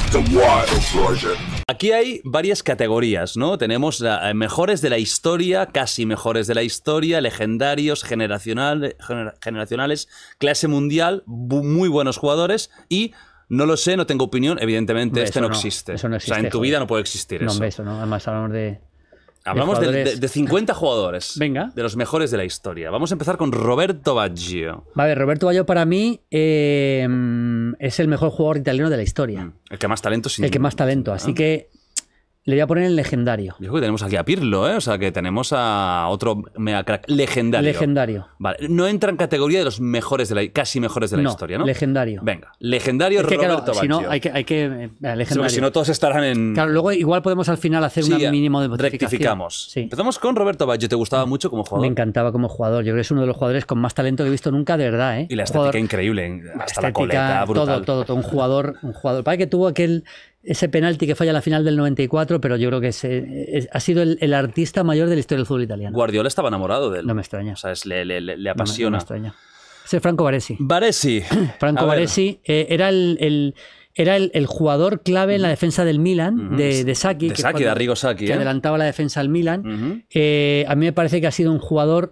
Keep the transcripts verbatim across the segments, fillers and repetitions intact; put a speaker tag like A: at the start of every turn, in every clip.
A: Aquí hay varias categorías, ¿no? Tenemos uh, mejores de la historia, casi mejores de la historia, legendarios, generacional, gener generacionales, clase mundial, bu muy buenos jugadores y... No lo sé, no tengo opinión. Evidentemente, este no, no existe.
B: Eso no existe.
A: O sea, en tu
B: joder.
A: vida no puede existir
B: no,
A: eso.
B: No, eso no. Además, hablamos de.
A: Hablamos
B: de,
A: de, de, de cincuenta jugadores.
B: Venga.
A: De los mejores de la historia. Vamos a empezar con Roberto Baggio.
B: Vale, Roberto Baggio para mí eh, es el mejor jugador italiano de la historia.
A: El que más talento sin
B: El que más talento. Así que le voy a poner el legendario.
A: Yo creo que tenemos aquí a Pirlo, ¿eh? O sea, que tenemos a otro mega crack legendario.
B: Legendario.
A: Vale. No entra en categoría de los mejores de la casi mejores de la
B: no,
A: historia, ¿no?
B: Legendario.
A: Venga, legendario
B: es que,
A: Roberto
B: claro,
A: Baggio.
B: Si no, hay que. Hay que eh, legendario.
A: Sí, si no, todos estarán en.
B: Claro, luego igual podemos al final hacer
A: sí,
B: un mínimo de
A: rectificamos.
B: Sí.
A: Empezamos con Roberto Baggio. ¿Te gustaba mucho como jugador?
B: Me encantaba como jugador. Yo creo que es uno de los jugadores con más talento que he visto nunca, de verdad, ¿eh?
A: Y la estética
B: jugador,
A: increíble. Hasta
B: estética,
A: la coleta, brutal.
B: Todo, todo, todo. Un jugador. Un jugador. Para que tuvo aquel. Ese penalti que falla a la final del noventa y cuatro, pero yo creo que ese, es, ha sido el, el artista mayor de la historia del fútbol italiano.
A: Guardiola estaba enamorado de él.
B: No me extraña.
A: O sea, es, le, le, le apasiona.
B: No me, no me extraña. Ese Franco Baresi.
A: Baresi.
B: Franco Baresi eh, era el, el, era el, el jugador clave en la defensa del Milan, uh-huh. de, de Sacchi.
A: De Sacchi, de Arrigo Sacchi.
B: Que
A: ¿eh?
B: adelantaba la defensa al Milan.
A: Uh-huh.
B: eh, a mí me parece que ha sido un jugador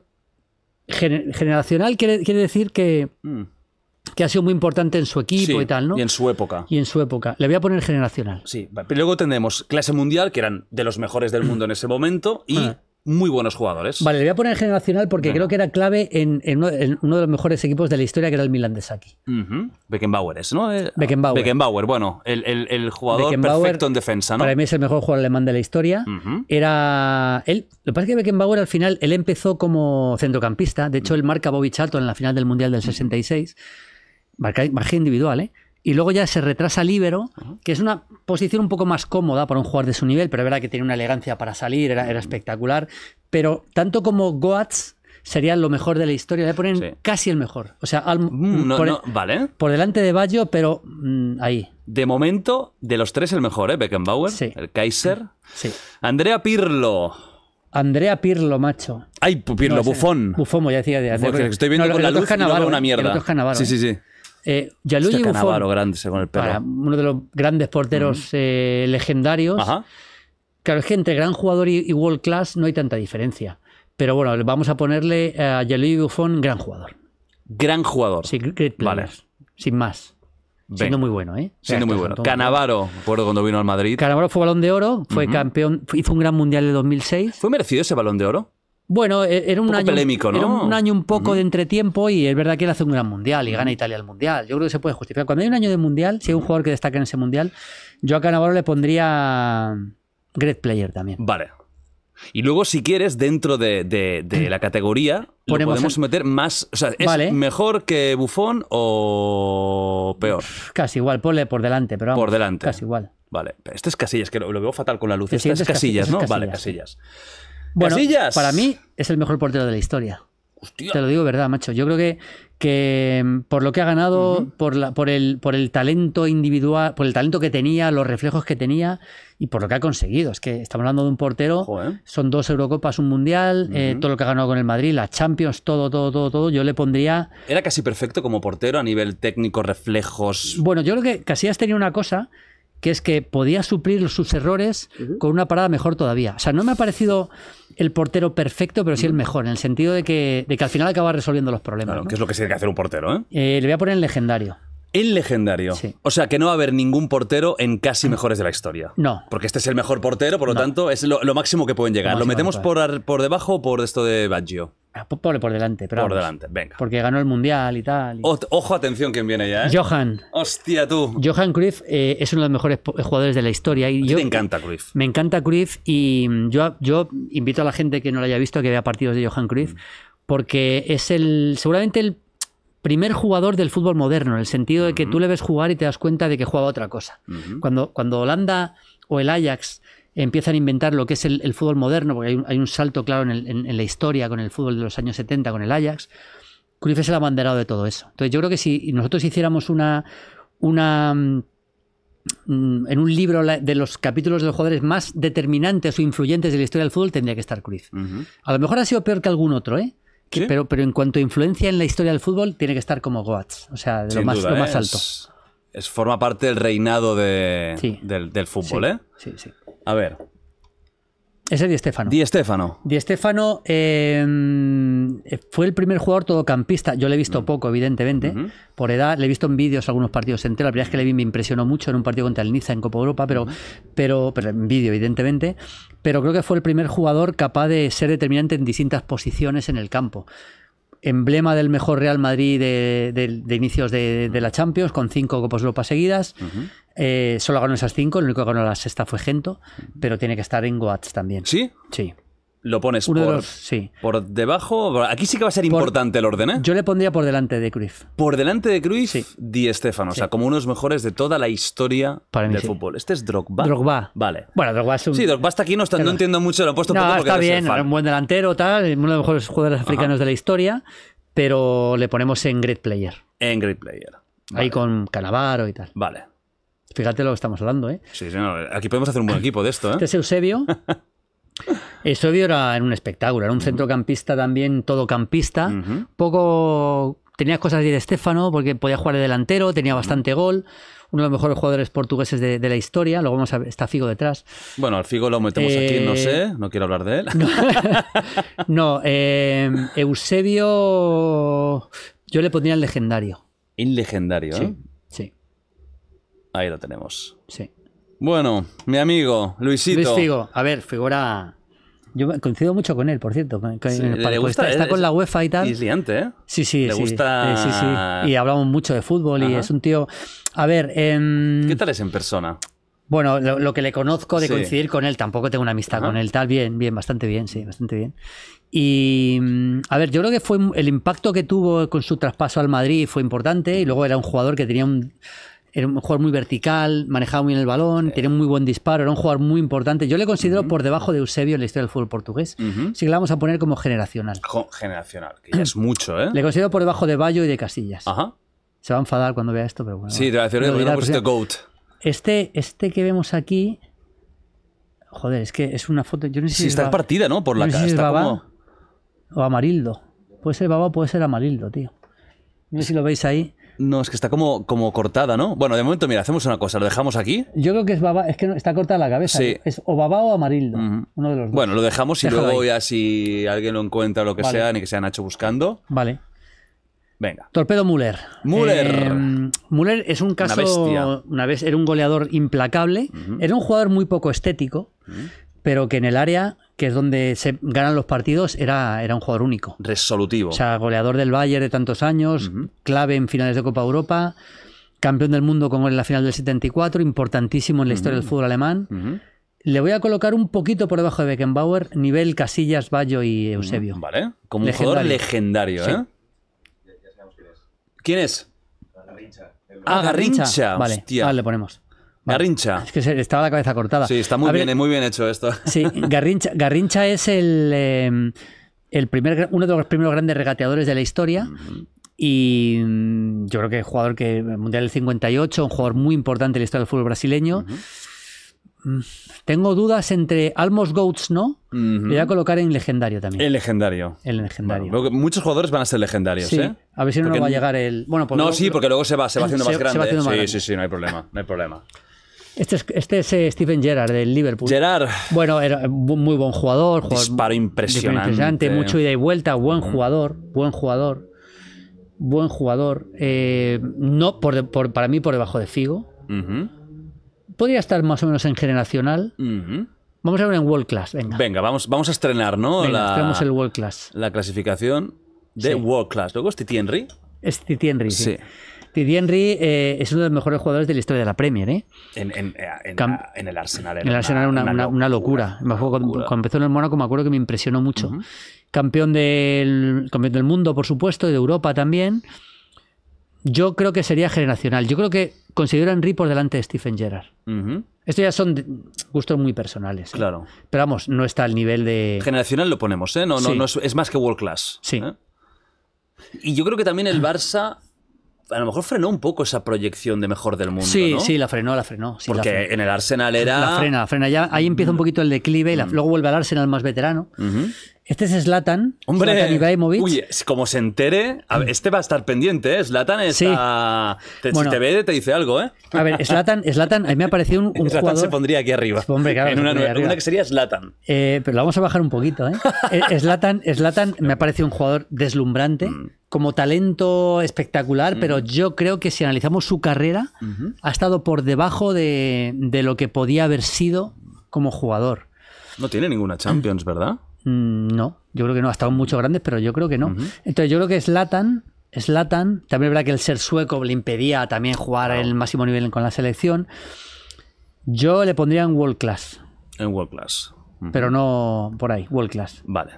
B: gener, generacional, quiere, quiere decir que... Uh. que ha sido muy importante en su equipo
A: sí,
B: y tal, ¿no?
A: Y en su época.
B: Y en su época. Le voy a poner generacional.
A: Sí, pero luego tendremos clase mundial, que eran de los mejores del mundo en ese momento, y ah. muy buenos jugadores.
B: Vale, le voy a poner generacional porque
A: Venga.
B: creo que era clave en, en, uno, en uno de los mejores equipos de la historia, que era el Milan de Sacchi.
A: Uh-huh. Beckenbauer es, ¿no?
B: Beckenbauer.
A: Beckenbauer, bueno, el, el, el jugador perfecto en defensa, ¿no?
B: Para mí es el mejor jugador alemán de la historia.
A: Uh-huh.
B: Era él. Lo que pasa es que Beckenbauer al final, él empezó como centrocampista. De hecho, él marca a Bobby Charlton en la final del Mundial del sesenta y seis. Marca, marca individual, ¿eh? Y luego ya se retrasa líbero, que es una posición un poco más cómoda para un jugador de su nivel, pero es verdad que tiene una elegancia para salir, era, era espectacular. Pero tanto como Goatz sería lo mejor de la historia, le ponen sí. casi el mejor. O sea, al,
A: mm, no,
B: por,
A: no, vale.
B: por delante de Baggio, pero mmm, ahí.
A: De momento, de los tres el mejor, ¿eh? Beckenbauer,
B: sí.
A: el Kaiser.
B: Sí.
A: Andrea Pirlo.
B: Andrea Pirlo, macho.
A: Ay, Pirlo, no, Buffon.
B: Buffon, ya decía. De,
A: de, de, estoy viendo no, con la luz y no veo una mierda.
B: El Cannavaro,
A: sí, sí, sí.
B: Eh, Gianluigi Buffon,
A: Cannavaro, grande, según el perro.
B: Para, uno de los grandes porteros uh-huh. eh, legendarios.
A: Ajá.
B: Claro, es que entre gran jugador y, y world class no hay tanta diferencia. Pero bueno, vamos a ponerle a Gianluigi Buffon gran jugador.
A: Gran jugador.
B: Sí, great players, vale. Sin más. Ven. Siendo muy bueno, ¿eh?
A: Siendo muy bueno. Cannavaro, recuerdo cuando vino al Madrid.
B: Cannavaro fue Balón de Oro, fue uh-huh. campeón, hizo un gran mundial de dos mil seis.
A: ¿Fue merecido ese Balón de Oro?
B: Bueno, era un, un año
A: polémico, ¿no?
B: Era un año un poco uh-huh. de entretiempo y es verdad que él hace un gran mundial y gana Italia el mundial. Yo creo que se puede justificar. Cuando hay un año de mundial, si hay un jugador que destaca en ese mundial, yo a Cannavaro le pondría great player también.
A: Vale. Y luego, si quieres, dentro de, de, de la categoría, Ponemos lo podemos en... meter más... O sea, ¿es vale. mejor que Buffon o peor?
B: Casi igual, ponle por delante, pero vamos,
A: por delante.
B: Casi igual.
A: Vale. Este es Casillas, que lo, lo veo fatal con la luz.
B: Este
A: es Casillas, ¿no?
B: Casillas,
A: vale, Casillas.
B: Bueno,
A: Casillas.
B: Para mí es el mejor portero de la historia.
A: Hostia.
B: Te lo digo de verdad, macho. Yo creo que, que por lo que ha ganado, uh-huh. por, la, por, el, por el talento individual, por el talento que tenía, los reflejos que tenía y por lo que ha conseguido. Es que estamos hablando de un portero, Joder. Son dos Eurocopas, un Mundial, uh-huh. eh, todo lo que ha ganado con el Madrid, la Champions, todo, todo, todo, todo. Yo le pondría...
A: Era casi perfecto como portero a nivel técnico, reflejos...
B: Bueno, yo creo que Casillas tenía una cosa... que es que podía suplir sus errores uh-huh. con una parada mejor todavía. O sea, no me ha parecido el portero perfecto, pero sí el mejor, en el sentido de que, de que al final acaba resolviendo los problemas.
A: Claro,
B: ¿no?
A: que es lo que tiene que hacer un portero, ¿eh?
B: eh le voy a poner en legendario.
A: En legendario.
B: Sí.
A: O sea, que no va a haber ningún portero en casi mejores de la historia.
B: No.
A: Porque este es el mejor portero, por lo no. tanto, es lo, lo máximo que pueden llegar. ¿Lo, ¿Lo metemos por, por debajo o por esto de Baggio?
B: Ponle por delante. Pero
A: por
B: vamos,
A: delante, venga.
B: Porque ganó el Mundial y tal. Y...
A: O, ojo, atención, ¿quién viene ya? ¿eh?
B: Johan.
A: Hostia, tú.
B: Johan Cruyff eh, es uno de los mejores jugadores de la historia. Y
A: a ti
B: yo,
A: te encanta Cruyff.
B: Me encanta Cruyff y yo, yo invito a la gente que no lo haya visto a que vea partidos de Johan Cruyff, mm. porque es el seguramente el primer jugador del fútbol moderno, en el sentido de que uh-huh. tú le ves jugar y te das cuenta de que juega otra cosa. Uh-huh. Cuando, cuando Holanda o el Ajax empiezan a inventar lo que es el, el fútbol moderno, porque hay un, hay un salto claro en, el, en, en la historia con el fútbol de los años setenta, con el Ajax, Cruyff es el abanderado de todo eso. Entonces yo creo que si nosotros hiciéramos una... una en un libro de los capítulos de los jugadores más determinantes o influyentes de la historia del fútbol, tendría que estar Cruyff. Uh-huh. A lo mejor ha sido peor que algún otro, ¿eh? ¿Sí? Pero, pero en cuanto a influencia en la historia del fútbol, tiene que estar como Goatz. O sea, de lo más,
A: duda,
B: lo más
A: ¿eh?
B: alto.
A: Es, Es, forma parte del reinado de,
B: Sí.
A: del, del fútbol,
B: Sí,
A: ¿eh?
B: Sí, sí.
A: A ver.
B: Ese Di Stéfano.
A: Di Stéfano.
B: Di Stéfano eh, fue el primer jugador todocampista. Yo le he visto poco, evidentemente,
A: Uh-huh.
B: por edad. Le he visto en vídeos algunos partidos enteros. La primera vez que le vi me impresionó mucho en un partido contra el Niza en Copa Europa, pero, uh-huh. pero, pero en vídeo, evidentemente. Pero creo que fue el primer jugador capaz de ser determinante en distintas posiciones en el campo. Emblema del mejor Real Madrid de, de, de inicios de, de la Champions, con cinco Copas Europa seguidas. Uh-huh. Eh, solo ganó esas cinco, el único que ganó la sexta fue Gento, pero tiene que estar en Goats también.
A: ¿Sí?
B: Sí.
A: Lo pones
B: Uno
A: por,
B: de los, sí.
A: por debajo. Aquí sí que va a ser
B: Por,
A: importante el orden, ¿eh?
B: Yo le pondría por delante de Cruyff.
A: Por delante de Cruyff,
B: sí.
A: Di Stéfano.
B: Sí.
A: O sea, como uno de los mejores de toda la historia
B: Para mí,
A: del
B: sí.
A: fútbol. Este es Drogba.
B: Drogba.
A: Vale.
B: Bueno, Drogba es un...
A: Sí, Drogba está aquí, no, está, no entiendo mucho, lo he puesto un
B: no,
A: poco porque
B: está
A: eres
B: bien,
A: el fan.
B: un buen delantero, tal, uno de los mejores jugadores africanos
A: Ajá.
B: de la historia, pero le ponemos en Great Player.
A: En Great Player. Vale.
B: Ahí con Cannavaro y tal.
A: Vale.
B: Fíjate lo que estamos hablando, ¿eh?
A: Sí, sí, no, aquí podemos hacer un buen equipo de esto, ¿eh?
B: Este es Eusebio. Eusebio era en un espectáculo, era un uh-huh. centrocampista también, todocampista.
A: Uh-huh.
B: Poco... Tenía cosas de Di Stéfano porque podía jugar de delantero, tenía bastante uh-huh. gol. Uno de los mejores jugadores portugueses de, de la historia. Luego vamos a ver, está Figo detrás.
A: Bueno, al Figo lo metemos eh... aquí, no sé, no quiero hablar de él.
B: No, no eh, Eusebio yo le pondría el legendario.
A: El legendario, ¿eh?
B: Sí, sí.
A: Ahí lo tenemos.
B: Sí.
A: Bueno, mi amigo, Luisito.
B: Luis Figo, a ver, figura... Yo coincido mucho con él, por cierto. Con,
A: sí,
B: en el
A: le gusta,
B: está, está
A: es,
B: con la UEFA y tal.
A: Y es liante, ¿eh?
B: Sí, sí,
A: le
B: sí.
A: gusta...
B: Sí, sí. Y hablamos mucho de fútbol. Ajá. Y es un tío... A ver... Eh...
A: ¿Qué tal es en persona?
B: Bueno, lo, lo que le conozco de
A: sí.
B: coincidir con él, tampoco tengo una amistad
A: Ajá.
B: con él, tal, bien, bien, bastante bien, sí, bastante bien. Y, a ver, yo creo que fue el impacto que tuvo con su traspaso al Madrid fue importante, y luego era un jugador que tenía un... Era un jugador muy vertical, manejaba muy bien el balón, sí. tenía un muy buen disparo, era un jugador muy importante. Yo le considero uh-huh. por debajo de Eusebio en la historia del fútbol portugués. Uh-huh. Así que le vamos a poner como generacional.
A: Generacional, que ya es mucho, ¿eh?
B: Le considero por debajo de Bayo y de Casillas.
A: Ajá.
B: Se va a enfadar cuando vea esto, pero bueno.
A: Sí, te voy a decir, no pusiste GOAT.
B: Este, este que vemos aquí... Joder, es que es una foto... Yo no sé si
A: sí, está
B: Baba,
A: partida, ¿no? Por la
B: no
A: cara.
B: Si
A: está
B: Baba,
A: como...
B: O Amarildo. Puede ser Baba, puede ser Amarildo, tío. No sé si lo veis ahí.
A: No, es que está como, como cortada, ¿no? Bueno, de momento, mira, hacemos una cosa, lo dejamos aquí.
B: Yo creo que es Baba, es que está cortada la cabeza.
A: Sí.
B: Es o Baba o Amarildo, uh-huh. uno de los dos.
A: Bueno, lo dejamos y
B: Déjalo
A: luego
B: ahí.
A: Ya si alguien lo encuentra o lo que
B: vale.
A: sea, ni que sea Nacho buscando.
B: Vale.
A: Venga.
B: Torpedo Müller.
A: Müller.
B: Eh, Müller es un caso...
A: Una bestia.
B: Una vez, era un goleador implacable. Uh-huh. Era un jugador muy poco estético, uh-huh. pero que en el área, que es donde se ganan los partidos, era, era un jugador único.
A: Resolutivo.
B: O sea, goleador del Bayern de tantos años, uh-huh. clave en finales de Copa Europa, campeón del mundo con en la final del setenta y cuatro, importantísimo en la uh-huh. historia del fútbol alemán. Uh-huh. Le voy a colocar un poquito por debajo de Beckenbauer, nivel Casillas, Bayo y Eusebio.
A: Uh-huh. Vale. Como un legendario. Jugador legendario, ¿eh? Sí. ¿Quién es?
C: Garrincha.
A: Ah, Garrincha.
B: Vale,
A: Hostia.
B: ah, le ponemos. Vale.
A: Garrincha.
B: Es que se, estaba la cabeza cortada.
A: Sí, está muy bien, muy bien hecho esto.
B: Sí, Garrincha, Garrincha es el, eh, el primer, uno de los primeros grandes regateadores de la historia. Uh-huh. Y yo creo que es jugador que el Mundial del cincuenta y ocho, un jugador muy importante en la historia del fútbol brasileño. Uh-huh. Tengo dudas entre Almost Goats, ¿no? Uh-huh. Le voy a colocar en legendario también.
A: El legendario.
B: El legendario.
A: Bueno, muchos jugadores van a ser legendarios,
B: sí.
A: ¿eh?
B: A ver si no nos va a llegar el... Bueno,
A: no, luego, sí, porque luego se va, se va haciendo
B: se,
A: más grande.
B: Se va haciendo más
A: sí,
B: grande.
A: sí, sí, no hay problema. No hay problema.
B: Este es, este es eh, Steven Gerrard, del Liverpool.
A: Gerrard.
B: Bueno, era muy buen jugador. jugador
A: Disparo impresionante.
B: impresionante. Mucho ida y vuelta. Buen uh-huh. jugador. Buen jugador. Buen jugador. Eh, no, por, por, para mí, por debajo de Figo. Uh-huh. Podría estar más o menos en generacional. Uh-huh. Vamos a ver en World Class. Venga,
A: Venga vamos, vamos a estrenar, ¿no?
B: Venga, estrenamos el World Class.
A: La clasificación de sí. World Class. Luego es Titi Henry.
B: Es Titi Henry, sí.
A: sí.
B: Titi Henry eh, es uno de los mejores jugadores de la historia de la Premier, ¿eh?
A: En, en, en, Cam- en el Arsenal.
B: En el Arsenal era una, una, una, una locura. locura. Cuando, locura. Cuando empezó en el Mónaco me acuerdo que me impresionó mucho. Uh-huh. Campeón, del, campeón del mundo, por supuesto, y de Europa también. Yo creo que sería generacional. Yo creo que considero a Henry por delante de Steven Gerrard. Uh-huh. Estos ya son gustos muy personales. ¿eh?
A: Claro.
B: Pero vamos, no está al nivel de...
A: Generacional lo ponemos, ¿eh? No, no,
B: sí.
A: no es, es más que World Class.
B: Sí.
A: ¿eh? Y yo creo que también el Barça a lo mejor frenó un poco esa proyección de mejor del mundo,
B: Sí,
A: ¿no?
B: sí, la frenó, la frenó. Sí,
A: Porque
B: la frenó.
A: en el Arsenal era...
B: La frena, la frena. Ya, ahí empieza un poquito el declive y la, luego vuelve al Arsenal más veterano.
A: Uh-huh.
B: Este es Zlatan.
A: Hombre,
B: Zlatan Ibrahimovic.
A: uy, como se entere, a ver, este va a estar pendiente, ¿eh? Zlatan está...
B: Sí.
A: Te,
B: Bueno.
A: si te ve, te dice algo, ¿eh?
B: A ver, Zlatan, Zlatan, a mí me ha parecido un, un
A: Zlatan
B: jugador...
A: se pondría aquí arriba.
B: Hombre, claro,
A: en
B: se
A: una,
B: pondría
A: nueva-
B: arriba.
A: una que sería Zlatan.
B: Eh, pero lo vamos a bajar un poquito, ¿eh? Eh, Zlatan, Zlatan me ha parecido un jugador deslumbrante,
A: Mm.
B: como talento espectacular, pero yo creo que si analizamos su carrera,
A: Ujú.
B: ha estado por debajo de, de lo que podía haber sido como jugador.
A: No tiene ninguna Champions, ¿verdad?
B: Mm, No, yo creo que no. Ha estado en muchos grandes, pero yo creo que no. Entonces yo creo que Zlatan, Zlatan, también es verdad que el ser sueco le impedía también jugar en el máximo nivel con la selección. Yo le pondría en world class,
A: En World Class. Ujú.
B: pero no por ahí, world class.
A: Vale.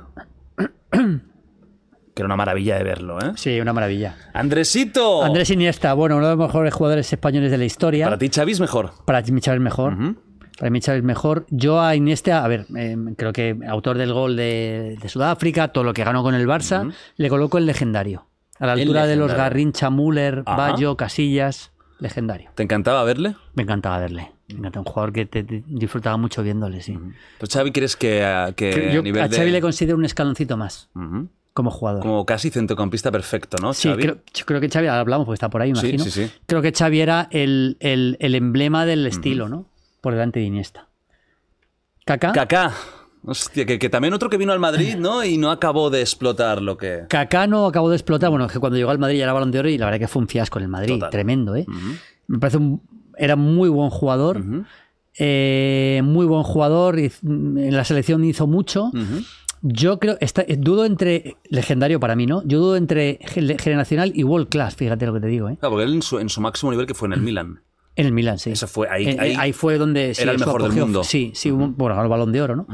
A: Que era una maravilla de verlo, ¿eh?
B: Sí, una maravilla.
A: ¡Andresito!
B: Andrés Iniesta, bueno, uno de los mejores jugadores españoles de la historia.
A: Para ti, Xavi es mejor.
B: Para mí Xavi es mejor.
A: Ujú.
B: Para mí Xavi es mejor. Yo a Iniesta, a ver, eh, creo que autor del gol de, de Sudáfrica, todo lo que ganó con el Barça,
A: Ujú.
B: le coloco el legendario. A la
A: El
B: altura de los
A: legendario.
B: Garrincha, Müller,
A: Ajá.
B: Bayo, Casillas, legendario.
A: ¿Te encantaba verle?
B: Me encantaba verle. Me encanta, un jugador que te, te disfrutaba mucho viéndole, sí.
A: Pues Xavi, ¿crees que, a- que
B: Yo
A: a nivel
B: a Xavi
A: de...
B: le considero un escaloncito más
A: Ujú.
B: como jugador.
A: Como casi centrocampista perfecto, ¿no,
B: Sí,
A: Xavi?
B: creo, yo creo que Xavi, ahora hablamos porque está por ahí,
A: Sí,
B: imagino.
A: sí, sí.
B: Creo que Xavi era el, el- el emblema del estilo, ¿no? Por delante de Iniesta. Kaká.
A: Kaká. Hostia, que, que también otro que vino al Madrid, ¿no? Y no acabó de explotar lo que...
B: Kaká no acabó de explotar. Bueno, es que cuando llegó al Madrid ya era Balón de Oro y la verdad que fue un fiasco en el Madrid.
A: Total.
B: Tremendo, ¿eh?
A: Ujú.
B: Me parece un... Era muy buen jugador.
A: Ujú.
B: eh, muy buen jugador. y En la selección hizo mucho.
A: Ujú.
B: Yo creo... Está, dudo entre... Legendario para mí, ¿no? Yo dudo entre gen- generacional y world class. Fíjate lo que te digo, ¿eh?
A: Claro, porque él en su, en su máximo nivel que fue en el Milan.
B: En el Milan, sí.
A: Eso fue ahí-
B: Eh,
A: ahí-
B: ahí fue donde... sí,
A: era el
B: su
A: mejor del
B: apogeo.
A: mundo.
B: Sí, sí. hubo- Bueno, ganó el Balón de Oro, ¿no?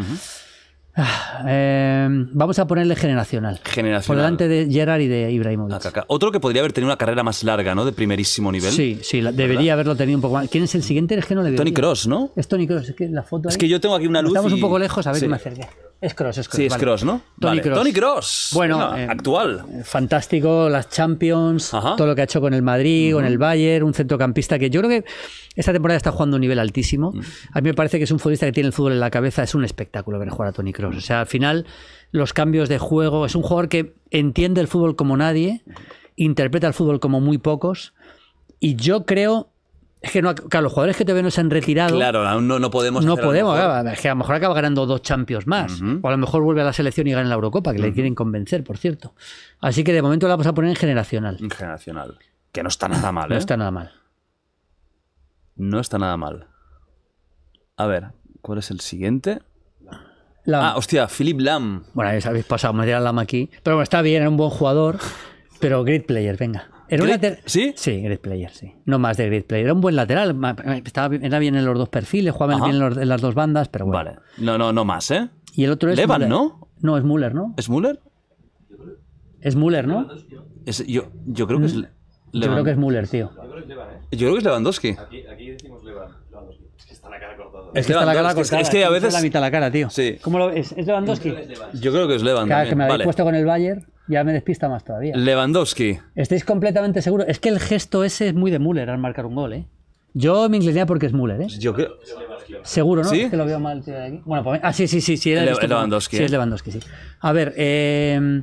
B: Ah, eh, vamos a ponerle generacional. Por
A: Generacional.
B: delante de Gerrard y de Ibrahimovic.
A: A Kaká. Otro que podría haber tenido una carrera más larga, ¿no? De primerísimo nivel.
B: Sí, sí, la- debería haberlo tenido un poco más. ¿Quién es el siguiente? Es que no le veo.
A: Toni
B: tío.
A: Kroos, ¿no?
B: Es Toni Kroos, es que la foto
A: Es
B: ahí-
A: que yo tengo aquí una luz
B: Estamos
A: y-
B: un poco lejos, a ver
A: Sí.
B: que me acerque. Es Kroos, es Kroos.
A: Sí, es
B: vale.
A: Kroos, ¿no?
B: Toni
A: Vale.
B: Kroos.
A: Toni Kroos.
B: Bueno,
A: Venga,
B: eh,
A: actual.
B: Fantástico, las Champions,
A: Ajá.
B: todo lo que ha hecho con el Madrid, con el Bayern, un centrocampista que yo creo que esta temporada está jugando a un nivel altísimo. A mí me parece que es un futbolista que tiene el fútbol en la cabeza, es un espectáculo ver jugar a Toni Kroos. O sea, al final, los cambios de juego, es un jugador que entiende el fútbol como nadie, interpreta el fútbol como muy pocos, y yo creo, es que no, claro, los jugadores que todavía no se han retirado,
A: Claro, aún no, no podemos
B: no
A: hacer a lo
B: podemos,
A: mejor-
B: claro, es que a lo mejor acaba ganando dos Champions más.
A: Ujú.
B: O a lo mejor vuelve a la selección y gana la Eurocopa, que le quieren convencer, por cierto. Así que de momento la vamos a poner en generacional.
A: Generacional. Que no está nada mal, ¿eh?
B: No está nada mal.
A: No está nada mal. A ver, ¿cuál es el siguiente?
B: La-
A: Ah, hostia, Philip Lam.
B: Bueno, ya os habéis pasado, me dirá Lama aquí. Pero bueno, está bien, era un buen jugador, pero great player, venga. Era un
A: Great-
B: later-
A: ¿Sí?
B: Sí, great player, sí. No más de great player. Era un buen lateral, ma- estaba, bien- era bien en los dos perfiles, jugaba
A: Ajá.
B: bien en, los- en las dos bandas, pero bueno.
A: Vale. No, no, no más, ¿eh?
B: Y el otro es
A: Levan,
B: Müller.
A: ¿no?
B: No, es Müller, ¿no?
A: ¿Es Müller?
B: Es Müller, ¿no?
A: Es- yo, yo creo que es Le-
B: Mm. Yo creo que es
A: Levan-
B: Müller, tío.
A: Yo creo que es Lewandowski.
C: Aquí, aquí decimos Levan- Lewandowski. Es que está la cara cortada.
A: Es
B: que está la cara
A: Lewandowski.
B: cortada.
A: Es que a
B: tiene
A: veces...
B: la mitad de la cara, tío.
A: Sí.
B: ¿Cómo lo ves? ¿Es Lewandowski?
A: Yo creo que es Levan
B: Cada que
A: también.
B: me habéis
A: Vale.
B: puesto con el Bayern, ya me despista más todavía.
A: Lewandowski.
B: ¿Estáis completamente seguros? Es que el gesto ese es muy de Müller al marcar un gol, ¿eh? Yo me inclinaría porque es Müller, ¿eh?
A: Yo creo...
B: Seguro, ¿no?
A: ¿Sí?
B: Es que lo veo mal, tío, de aquí. Bueno, pues... Ah, sí, sí, sí. sí, era
A: Le-
B: esto,
A: Lewandowski,
B: Sí,
A: ¿eh?
B: es Lewandowski, sí. A ver, eh...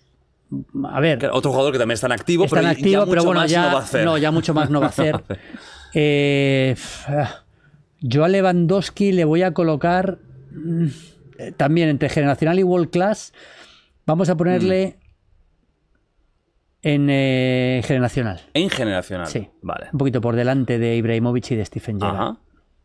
B: A ver...
A: Otro jugador que también está en activo,
B: Está en
A: pero
B: activo,
A: ya
B: pero
A: mucho
B: bueno,
A: más
B: ya,
A: no va a hacer.
B: no, ya mucho más no va a hacer. Eh, yo a Lewandowski le voy a colocar mm, eh, también entre generacional y world class. Vamos a ponerle en eh, generacional.
A: En generacional.
B: Sí.
A: Vale.
B: Un poquito por delante de Ibrahimovic y de Stephen Gerrard.
A: Ajá.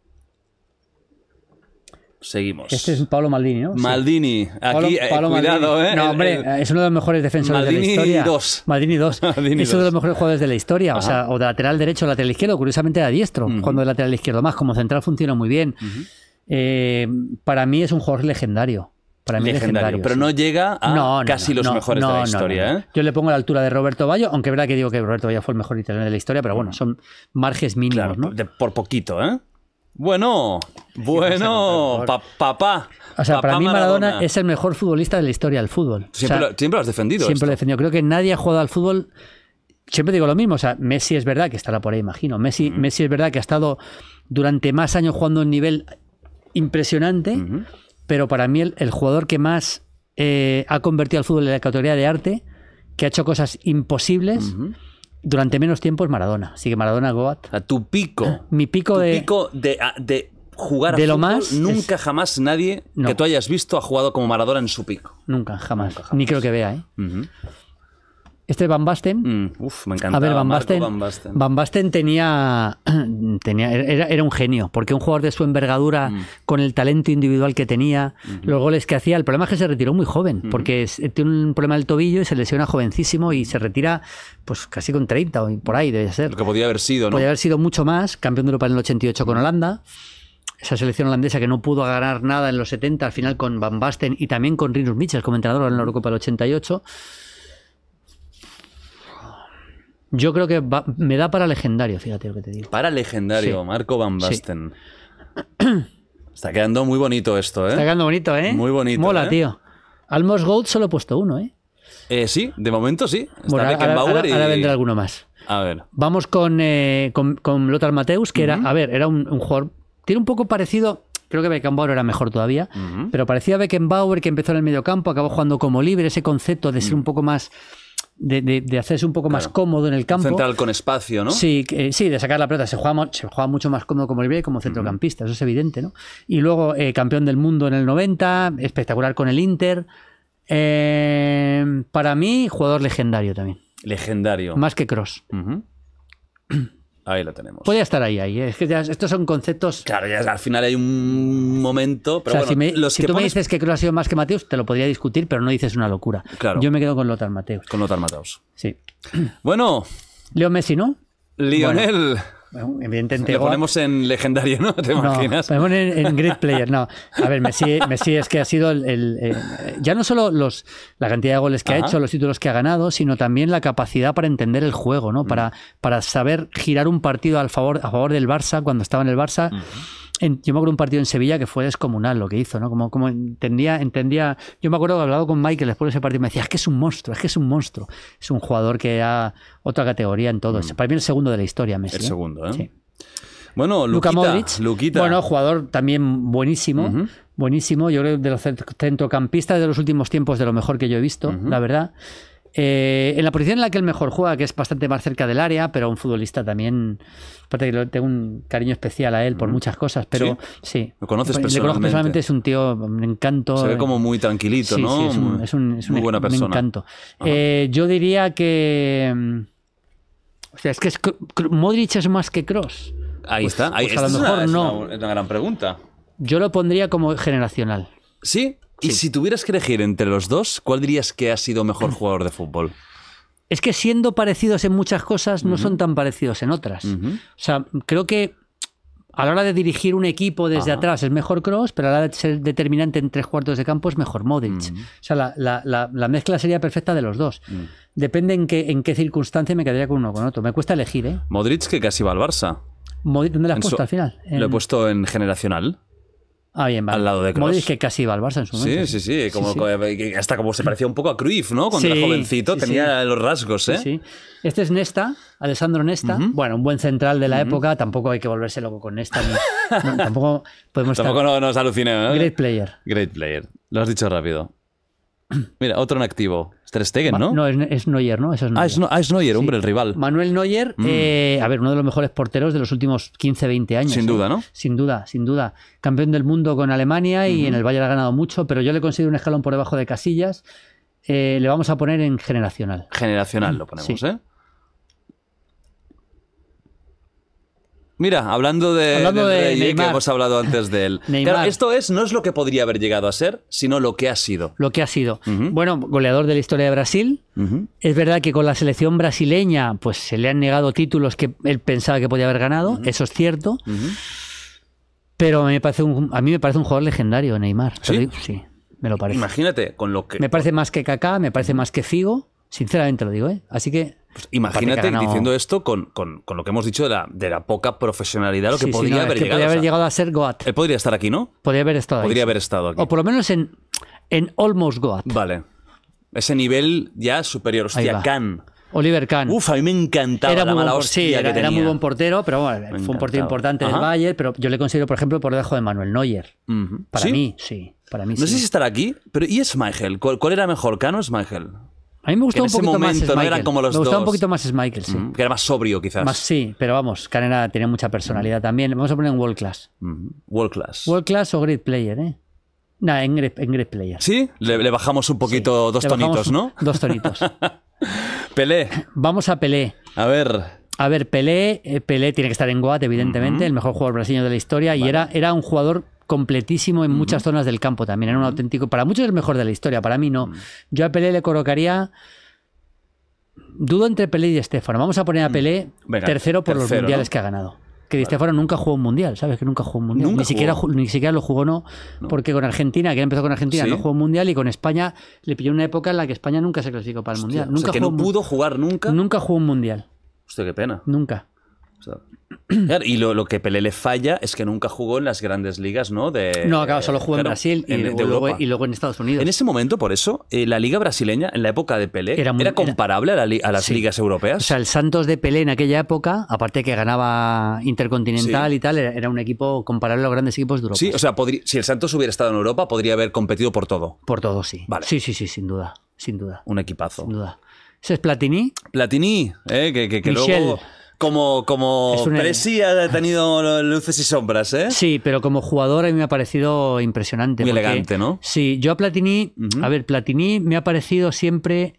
A: Seguimos.
B: Este es Paolo Maldini, ¿no? Sí.
A: Maldini.
B: Paolo-
A: Aquí, eh,
B: Paolo
A: cuidado,
B: Maldini.
A: ¿eh?
B: No,
A: El-
B: hombre,
A: el-
B: es uno de los mejores defensores de
A: Maldini
B: la historia.
A: dos.
B: Maldini dos.
A: Maldini
B: es uno
A: dos.
B: de los mejores jugadores de la historia. O
A: Ajá.
B: sea, o de lateral derecho o lateral izquierdo. Curiosamente era diestro, cuando de lateral izquierdo más. Como central funciona muy bien. Eh, para mí es un jugador legendario. Para mí
A: legendario,
B: legendario.
A: pero
B: sí.
A: no llega a
B: No, no,
A: casi
B: no,
A: los
B: no,
A: mejores
B: no,
A: de la
B: no,
A: historia,
B: no, no.
A: ¿eh?
B: Yo le pongo a la altura de Roberto Baggio, aunque es verdad que digo que Roberto Baggio fue el mejor italiano de la historia, pero bueno, son marges mínimos,
A: Claro,
B: ¿no?
A: de- por poquito, ¿eh? Bueno, bueno, pa- papá.
B: O sea,
A: papá
B: para mí Maradona, es el mejor futbolista de la historia del fútbol.
A: Siempre,
B: O sea,
A: lo, siempre lo has defendido.
B: siempre lo he
A: esto.
B: defendido. Creo que nadie ha jugado al fútbol siempre digo lo mismo, o sea, Messi es verdad que estará por ahí, imagino. Messi, uh-huh. Messi es verdad que ha estado durante más años jugando a un nivel impresionante, uh-huh. pero para mí el, el jugador que más eh, ha convertido al fútbol en la categoría de arte, que ha hecho cosas imposibles uh-huh. durante menos tiempo, es Maradona. Así que Maradona, Goat.
A: A tu pico.
B: Mi pico
A: tu
B: de...
A: pico de, de jugar a
B: de lo
A: fútbol,
B: más
A: nunca
B: es...
A: jamás nadie no. que tú hayas visto ha jugado como Maradona en su pico.
B: Nunca, jamás.
A: Nunca, jamás.
B: Ni creo que vea, ¿eh?
A: Uh-huh.
B: Este Van Basten.
A: Mm, uf, me encantaba.
B: A ver, Van Basten,
A: Van Basten.
B: Van Basten tenía, tenía era, era un genio, porque un jugador de su envergadura, mm. con el talento individual que tenía, uh-huh. los goles que hacía, el problema es que se retiró muy joven, uh-huh. porque es, tiene un problema del tobillo y se lesiona jovencísimo y se retira pues casi con treinta o por ahí debe ser.
A: Lo que podía haber sido, ¿no?
B: Podía haber sido mucho más, campeón de Europa en el ochenta y ocho con Holanda. Esa selección holandesa que no pudo ganar nada en los setenta, al final con Van Basten y también con Rinus Michels como entrenador en la Eurocopa del ochenta y ocho. Yo creo que va, me da para legendario, fíjate lo que te digo.
A: Para legendario, sí. Marco Van Basten. Sí. Está quedando muy bonito esto, ¿eh?
B: Está quedando bonito, ¿eh?
A: Muy bonito.
B: Mola,
A: ¿eh?
B: tío. Almost Goat solo he puesto uno, ¿eh?
A: eh sí, de momento sí. Está
B: bueno, ahora, ahora,
A: y...
B: ahora vendrá alguno más.
A: A ver.
B: Vamos con, eh, con, con Lothar Matthäus, que uh-huh. era, a ver, era un, un jugador. Tiene un poco parecido. Creo que Beckenbauer era mejor todavía, uh-huh. pero parecía Beckenbauer, que empezó en el mediocampo, acabó jugando como libre, ese concepto de ser uh-huh. un poco más. De, de, de hacerse un poco claro. más cómodo en el campo.
A: Central con espacio, ¿no?
B: Sí, eh, sí, de sacar la pelota. Se juega, se juega mucho más cómodo como libre que como centrocampista, uh-huh. eso es evidente, ¿no? Y luego eh, campeón del mundo en el noventa, espectacular con el Inter. Eh, para mí, jugador legendario también.
A: Legendario.
B: Más que Kroos.
A: Uh-huh. Ahí lo tenemos.
B: Podría estar ahí, ahí. Es que ya, estos son conceptos...
A: Claro, ya al final hay un momento... Pero
B: o sea,
A: bueno,
B: si, me,
A: los
B: si
A: que
B: tú
A: pones...
B: me dices que Kroos ha sido más que Matthäus, te lo podría discutir, pero no dices una locura.
A: Claro.
B: Yo me quedo con Lothar Matthäus.
A: Con Lothar Matthäus.
B: Sí.
A: Bueno.
B: Leo Messi, ¿no?
A: Lionel...
B: Bueno, evidentemente...
A: Le ponemos en legendario, ¿no? ¿Te imaginas?
B: No, ponemos en, en great player, no. A ver, Messi, Messi es que ha sido el... el, el ya no solo los, la cantidad de goles que Ajá. ha hecho, los títulos que ha ganado, sino también la capacidad para entender el juego, ¿no? Mm. Para, para saber girar un partido al favor, a favor del Barça cuando estaba en el Barça. Mm. En, yo me acuerdo de un partido en Sevilla que fue descomunal lo que hizo, ¿no? Como, como entendía, entendía... Yo me acuerdo que hablaba con Michael después de ese partido y me decía, es que es un monstruo, es que es un monstruo. Es un jugador que ha otra categoría en todo. Mm. Para mí el segundo de la historia, Messi.
A: El ¿eh? segundo, ¿eh?
B: Sí.
A: Bueno, Luquita,
B: Luka Modric,
A: Luquita.
B: Bueno, jugador también buenísimo, uh-huh. buenísimo. Yo creo que de los centrocampistas de los últimos tiempos de lo mejor que yo he visto, uh-huh. la verdad. Eh, en la posición en la que él mejor juega, que es bastante más cerca del área, pero un futbolista también, aparte que tengo un cariño especial a él por uh-huh. muchas cosas, pero sí. sí.
A: ¿Lo conoces
B: Le
A: personalmente?
B: Le conozco personalmente, es un tío, un encanto.
A: Se ve como muy tranquilito,
B: sí,
A: ¿no?
B: Sí, es un, es un, es un,
A: muy buena persona.
B: Un encanto. Eh, yo diría que... O sea, es que es, Modric es más que Kroos.
A: Ahí
B: pues,
A: está. Ahí,
B: pues a lo
A: es
B: mejor
A: una,
B: no.
A: Es una, es una gran pregunta.
B: Yo lo pondría como generacional.
A: ¿Sí? Y
B: sí.
A: si tuvieras que elegir entre los dos, ¿cuál dirías que ha sido mejor jugador de fútbol?
B: Es que siendo parecidos en muchas cosas, no uh-huh. son tan parecidos en otras.
A: Uh-huh.
B: O sea, creo que a la hora de dirigir un equipo desde Ajá. atrás es mejor Kroos, pero a la hora de ser determinante en tres cuartos de campo es mejor Modric. Uh-huh. O sea, la, la, la, la mezcla sería perfecta de los dos. Uh-huh. Depende en qué, en qué circunstancia me quedaría con uno o con otro. Me cuesta elegir, ¿eh?
A: Modric, que casi va al Barça.
B: ¿Dónde lo has puesto
A: su...
B: al final? En...
A: Lo he puesto en generacional.
B: Ah, bien, vale.
A: Al lado de Kroos.
B: Modric que casi iba al Barça en su momento.
A: Sí, sí, sí. Como,
B: sí, sí.
A: Hasta como se parecía un poco a Cruyff, ¿no? Cuando
B: sí,
A: era jovencito
B: sí,
A: tenía
B: sí.
A: los rasgos, ¿eh?
B: Sí, sí. Este es Nesta, Alessandro Nesta. Uh-huh. Bueno, un buen central de la uh-huh. época. Tampoco hay que volverse loco con Nesta. Ni... no, tampoco podemos
A: Tampoco
B: estar...
A: no, nos alucine, ¿no?
B: Great player.
A: Great player. Lo has dicho rápido. Mira, otro en activo. Ter Stegen, ¿no?
B: No, es, es Neuer, ¿no? Eso es Neuer.
A: Ah, es, no, ah, es Neuer,
B: sí.
A: hombre, el rival.
B: Manuel Neuer, mm. eh, a ver, uno de los mejores porteros de los últimos quince, veinte años.
A: Sin
B: ¿eh?
A: duda, ¿no?
B: Sin duda, sin duda. Campeón del mundo con Alemania y uh-huh. en el Bayern ha ganado mucho, pero yo le considero un escalón por debajo de Casillas. Eh, le vamos a poner en generacional.
A: Generacional lo ponemos,
B: sí.
A: ¿eh? Mira, hablando de,
B: hablando
A: de,
B: de
A: Rey,
B: Neymar.
A: que hemos hablado antes de él. Claro, esto es, no es lo que podría haber llegado a ser, sino lo que ha sido.
B: Lo que ha sido.
A: Uh-huh.
B: Bueno, goleador de la historia de Brasil.
A: Uh-huh.
B: Es verdad que con la selección brasileña pues se le han negado títulos que él pensaba que podía haber ganado. Uh-huh. Eso es cierto.
A: Uh-huh.
B: Pero me parece un, a mí me parece un jugador legendario, Neymar.
A: ¿Sí?
B: Sí, me lo parece.
A: Imagínate con lo que...
B: Me parece más que Kaká, me parece más que Figo. Sinceramente lo digo, ¿eh? Así que...
A: Pues imagínate ganado... diciendo esto con, con, con lo que hemos dicho de la, de la poca profesionalidad, lo que
B: sí,
A: podría
B: sí, no,
A: haber
B: es que
A: llegado.
B: Podría haber
A: o sea,
B: llegado a ser Goat.
A: Él podría estar aquí, ¿no?
B: Podría haber estado
A: Podría
B: ahí,
A: haber estado aquí.
B: O por lo menos en, en Almost Goat.
A: Vale. Ese nivel ya superior. Hostia, Can.
B: Oliver Kahn.
A: Uf, a mí me encantaba
B: era
A: la
B: muy
A: mala
B: buen,
A: hostia
B: sí,
A: que
B: era,
A: tenía.
B: era muy buen portero, pero bueno,
A: Me
B: fue un
A: encantaba.
B: portero importante del
A: Ajá.
B: Bayern, pero yo le considero, por ejemplo, por debajo de Manuel Neuer.
A: Ujú.
B: Para
A: ¿Sí?
B: mí, sí. Para mí
A: No
B: sí.
A: sé si estará aquí, pero ¿y Schmeichel? ¿Cuál, cuál era mejor, Kahn o Schmeichel?
B: A mí me gustó
A: en
B: un
A: ese
B: poquito más
A: momento no
B: Schmeichel.
A: eran como los
B: me gustaba
A: dos.
B: un poquito más Schmeichel, sí.
A: Mm, Que era más sobrio, quizás.
B: Más sí, pero vamos, Kahn era- tenía mucha personalidad también. Vamos a poner en World Class.
A: Ujú. World class.
B: World Class o Great Player, ¿eh? Nah, en Great, en great Player.
A: ¿Sí? Le, le bajamos un poquito,
B: Sí.
A: dos
B: Le bajamos
A: tonitos, ¿no?
B: Dos tonitos.
A: Pelé.
B: Vamos a Pelé.
A: A ver.
B: A ver, Pelé, eh, Pelé tiene que estar en Goat, evidentemente,
A: Ujú.
B: el mejor jugador brasileño de la historia, y era, era un jugador completísimo en muchas zonas del campo también. Era un auténtico. Para muchos es el mejor de la historia, para mí no. Yo a Pelé le colocaría. Dudo entre Pelé y Di Stéfano. Vamos a poner a Pelé
A: Venga,
B: tercero por
A: tercero,
B: los mundiales
A: ¿no?
B: que ha ganado. Que Di Stéfano nunca jugó un mundial, ¿sabes? Que nunca jugó un mundial.
A: Nunca
B: Ni siquiera,
A: jugó.
B: ju- ni siquiera lo jugó, no, porque con Argentina, que él empezó con Argentina,
A: Sí.
B: no jugó un mundial, y con España le pilló una época en la que España nunca se clasificó para el mundial.
A: O sea,
B: Nunca
A: que
B: jugó
A: no
B: un mu-
A: pudo jugar nunca.
B: Nunca jugó un mundial.
A: Hostia, qué pena.
B: Nunca.
A: O sea, claro, y lo, lo que Pelé le falla es que nunca jugó en las grandes ligas, ¿no? De,
B: No, claro, solo jugó en
A: claro,
B: Brasil y,
A: en- de
B: luego, luego-
A: Europa.
B: y luego en Estados Unidos.
A: En ese momento, por eso, eh, la liga brasileña, en la época de Pelé,
B: Era
A: era,
B: muy- era-
A: comparable a, la li- a las
B: Sí.
A: ligas europeas.
B: O sea, el Santos de Pelé en aquella época, aparte que ganaba Intercontinental
A: Sí.
B: y tal, era, era un equipo comparable a los grandes equipos de Europa.
A: sí, o sea, podría- si el Santos hubiera estado en Europa, podría haber competido por todo.
B: Por todo, sí.
A: Vale.
B: Sí, sí, sí, sin duda. Sin duda.
A: Un equipazo.
B: Sin duda. Ese es Platini.
A: Platini, eh, que, que, que
B: Michel.
A: luego, como, como
B: Es una-
A: Presi ha tenido luces y sombras, ¿eh?
B: Sí, pero como jugador a mí me ha parecido impresionante.
A: Muy
B: porque-
A: elegante, ¿no?
B: Sí, yo a Platini,
A: Ujú.
B: a ver, Platini me ha parecido siempre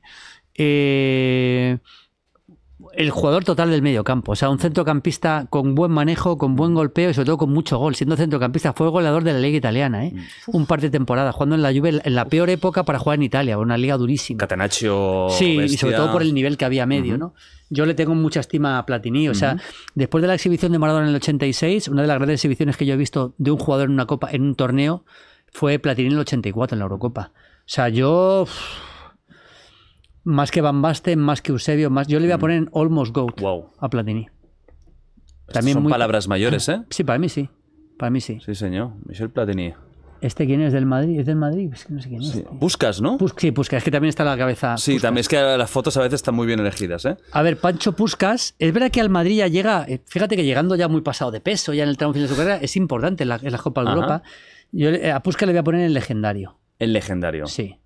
B: eh, el jugador total del medio campo. O sea, un centrocampista con buen manejo, con buen golpeo y sobre todo con mucho gol. Siendo centrocampista, fue goleador de la Liga Italiana, ¿eh? Un par de temporadas, jugando en la Juve en la peor época para jugar en Italia, una liga durísima.
A: Catenaccio.
B: Sí, y
A: bestia.
B: sobre todo por el nivel que había medio,
A: Ujú.
B: ¿no? Yo le tengo mucha estima a Platini. O sea, después de la exhibición de Maradona en el ochenta y seis, una de las grandes exhibiciones que yo he visto de un jugador en una copa, en un torneo, fue Platini en el ochenta y cuatro en la Eurocopa. O sea, yo uf, más que Van Basten, más que Eusebio, más yo le voy a poner en Almost Goat
A: Wow.
B: a Platini.
A: Estas son palabras mayores, ¿eh?
B: Sí, para mí sí. Para mí sí.
A: Sí, señor. Michel Platini.
B: ¿Este quién es del Madrid? ¿Es del Madrid? Es que no sé quién es.
A: Sí. Buscas, ¿no?
B: Pus- sí, Puskás, es que también está en la cabeza.
A: Sí,
B: Puskás.
A: también es que las fotos a veces están muy bien elegidas, ¿eh?
B: A ver, Pancho Puskás, es verdad que al Madrid ya llega, eh, fíjate que llegando ya muy pasado de peso, ya en el tramo final de su carrera, es importante en la, en la Copa de
A: Ajá.
B: Europa. Yo eh, a Puskás le voy a poner en legendario.
A: El legendario.
B: Sí.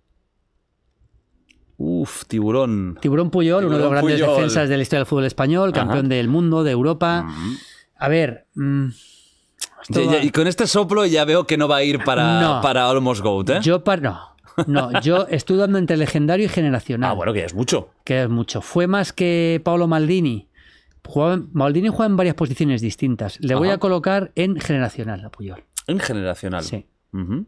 A: Uf, tiburón.
B: Tiburón Puyol, uno de los
A: Tiburón
B: grandes
A: Puyol.
B: defensas de la historia del fútbol español,
A: Ajá.
B: campeón del mundo, de Europa.
A: Mm.
B: A ver. mm, esto
A: Ya-
B: va-
A: ya- y con este soplo ya veo que no va a ir para,
B: No.
A: para Almost Goat, ¿eh?
B: Yo par- no. No, yo estoy dando entre legendario y generacional.
A: Ah, bueno, que ya es mucho.
B: Que es mucho. Fue más que Paolo Maldini. Jugaba en- Maldini juega en varias posiciones distintas. Le voy
A: Ajá.
B: a colocar en generacional a Puyol.
A: En generacional.
B: Sí.
A: Ujú.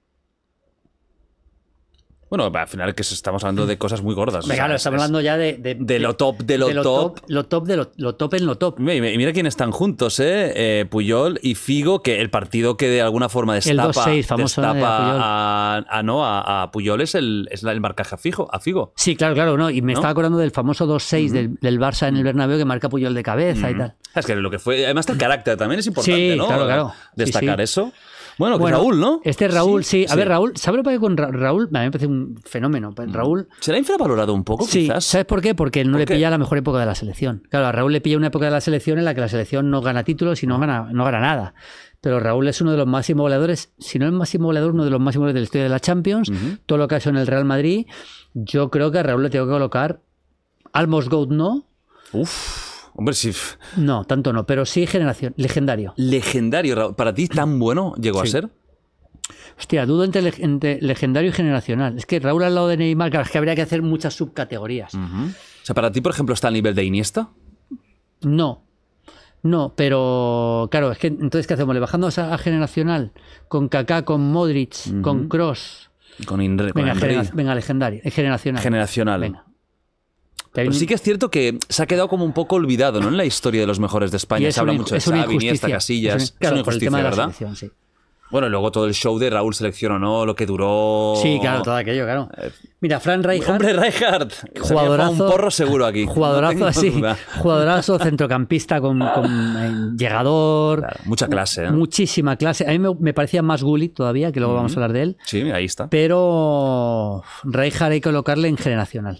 A: Bueno, al final que estamos hablando de cosas muy gordas.
B: Venga,
A: o sea,
B: claro, estamos
A: es-
B: hablando ya de, de,
A: de lo top, de lo top.
B: Lo top de lo, lo top en lo top.
A: Mira, y mira quiénes están juntos, ¿eh? Eh, Puyol y Figo, que el partido que de alguna forma destapa,
B: dos seis famoso de
A: destapa
B: Puyol.
A: a, a, no, a, a Puyol es el, es la- el marcaje a Figo. A Figo.
B: Sí, claro, claro, ¿no? Y me
A: ¿No?
B: estaba acordando del famoso dos seis del, del Barça en el Bernabéu que marca Puyol de cabeza y tal.
A: Es que lo que fue, además el carácter también es importante,
B: Sí,
A: ¿no?
B: claro, claro.
A: Destacar
B: Sí, sí.
A: eso. Bueno, que
B: Bueno,
A: Raúl, ¿no?
B: Este es Raúl, sí. A ver, Raúl, ¿sabes lo que pasa con Ra- Raúl? A mí me parece un fenómeno. Pues Raúl.
A: ¿Será infravalorado un poco,
B: Sí,
A: quizás?
B: ¿sabes por qué? Porque no
A: ¿Por
B: le
A: qué?
B: pilla la mejor época de la selección. Claro, a Raúl le pilla una época de la selección en la que la selección no gana títulos y no gana, no gana nada. Pero Raúl es uno de los máximos goleadores, si no el máximo goleador, uno de los máximos goleadores de la historia de la Champions.
A: Ujú.
B: Todo lo que ha hecho en el Real Madrid. Yo creo que a Raúl le tengo que colocar Almost Goat, no.
A: Uf, hombre, sí.
B: No, tanto no, pero sí generación, legendario.
A: Legendario, Raúl. ¿Para ti tan bueno llegó
B: Sí.
A: a ser?
B: Hostia, dudo entre, leg- entre legendario y generacional. Es que Raúl al lado de Neymar, claro, es que habría que hacer muchas subcategorías.
A: Ujú. O sea, ¿para ti, por ejemplo, está al nivel de Iniesta?
B: No, no, pero claro, es que entonces, ¿qué hacemos? ¿Le bajamos a, a generacional? Con Kaká, con Modric, con Kroos.
A: Con, Inre, con
B: Venga,
A: Henry.
B: genera- venga, legendario, eh, generacional.
A: Generacional.
B: Venga.
A: Pero sí que es cierto que se ha quedado como un poco olvidado, ¿no? En la historia de los mejores de España.
B: Y es
A: Se habla
B: una,
A: mucho de
B: es una
A: Xavi, Iniesta,
B: injusticia.
A: Casillas.
B: Es una- claro,
A: es una
B: por el
A: injusticia,
B: tema de la
A: ¿verdad?
B: selección, sí.
A: Bueno, y luego todo el show de Raúl seleccionó, lo que duró.
B: Sí, claro, todo aquello, claro. Mira, Fran Rijkaard,
A: Hombre, Rijkaard.
B: jugadorazo,
A: Un porro seguro aquí.
B: Jugadorazo
A: No tengo
B: así,
A: duda.
B: jugadorazo, centrocampista con, con, eh, llegador.
A: Claro, mucha clase, ¿eh?
B: Muchísima clase. A mí me, me parecía más Gullit todavía, que luego vamos a hablar de él.
A: Sí, ahí está.
B: Pero Rijkaard hay que colocarle en generacional.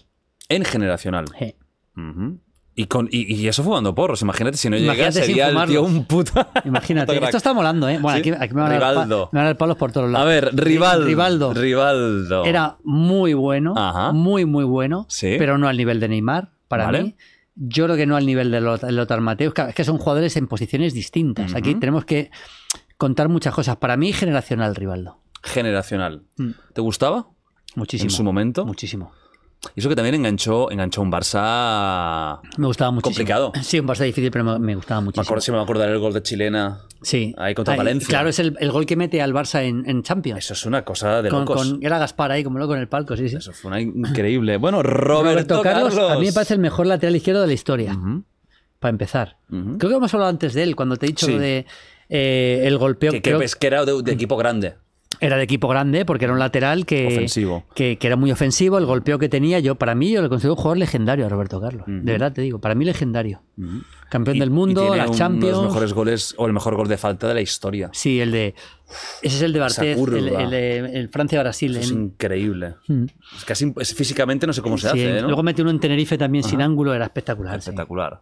A: En generacional.
B: Sí.
A: Uh-huh. Y, con, y, y eso fumando porros. Imagínate si no llega,
B: Imagínate
A: sería
B: sin
A: el tío un puto...
B: Imagínate. Esto está molando, ¿eh? Bueno,
A: ¿Sí?
B: aquí, aquí me, van a dar pa- me van a dar palos por todos lados.
A: A ver, Rivaldo.
B: Rivaldo.
A: Rivaldo.
B: Era muy bueno,
A: Ajá.
B: muy, muy bueno,
A: Sí.
B: pero no al nivel de Neymar, para
A: Vale.
B: mí. Yo creo que no al nivel de Lot- Lothar Matthäus. Claro, es que son jugadores en posiciones distintas.
A: Ujú.
B: Aquí tenemos que contar muchas cosas. Para mí, generacional, Rivaldo.
A: Generacional.
B: Mm.
A: ¿Te gustaba?
B: Muchísimo.
A: En su momento.
B: Muchísimo.
A: Y eso que también enganchó, enganchó un Barça...
B: Me gustaba muchísimo.
A: Complicado.
B: Sí, un Barça difícil, pero me, me gustaba
A: Me
B: muchísimo.
A: acuerdo, si me acuerdo del gol de Chilena.
B: Sí.
A: Ahí contra Valencia.
B: Claro, es el, el gol que mete al Barça en, en Champions.
A: Eso es una cosa de
B: con,
A: locos.
B: con- era Gaspar ahí, como loco en el palco, sí, sí.
A: Eso fue una increíble. Bueno, Roberto, Carlos,
B: a mí me parece el mejor lateral izquierdo de la historia,
A: Ujú,
B: para empezar.
A: ujú.
B: Creo que hemos hablado antes de él, cuando te he dicho
A: Sí.
B: lo de eh, el golpeo.
A: Que, que,
B: creo
A: pues, que era de, de equipo grande.
B: era de equipo grande, porque era un lateral que,
A: Ofensivo.
B: que, que era muy ofensivo. El golpeo que tenía, yo para mí, yo le considero un jugador legendario a Roberto Carlos.
A: Ujú.
B: De verdad te digo, para mí legendario.
A: Ujú.
B: Campeón
A: Y-
B: del mundo,
A: y tiene
B: las
A: uno
B: Champions.
A: de los mejores goles, o el mejor gol de falta de la historia.
B: Sí, el de. Ese es el de Barthez,
A: curva.
B: el, el, de- el Francia-Brasil.
A: Eso es
B: en-
A: increíble.
B: Mm.
A: Es casi es- físicamente no sé cómo se
B: Sí,
A: hace, ¿no?
B: Luego metió uno en Tenerife también sin
A: Ajá.
B: ángulo, era espectacular. sí.
A: Espectacular.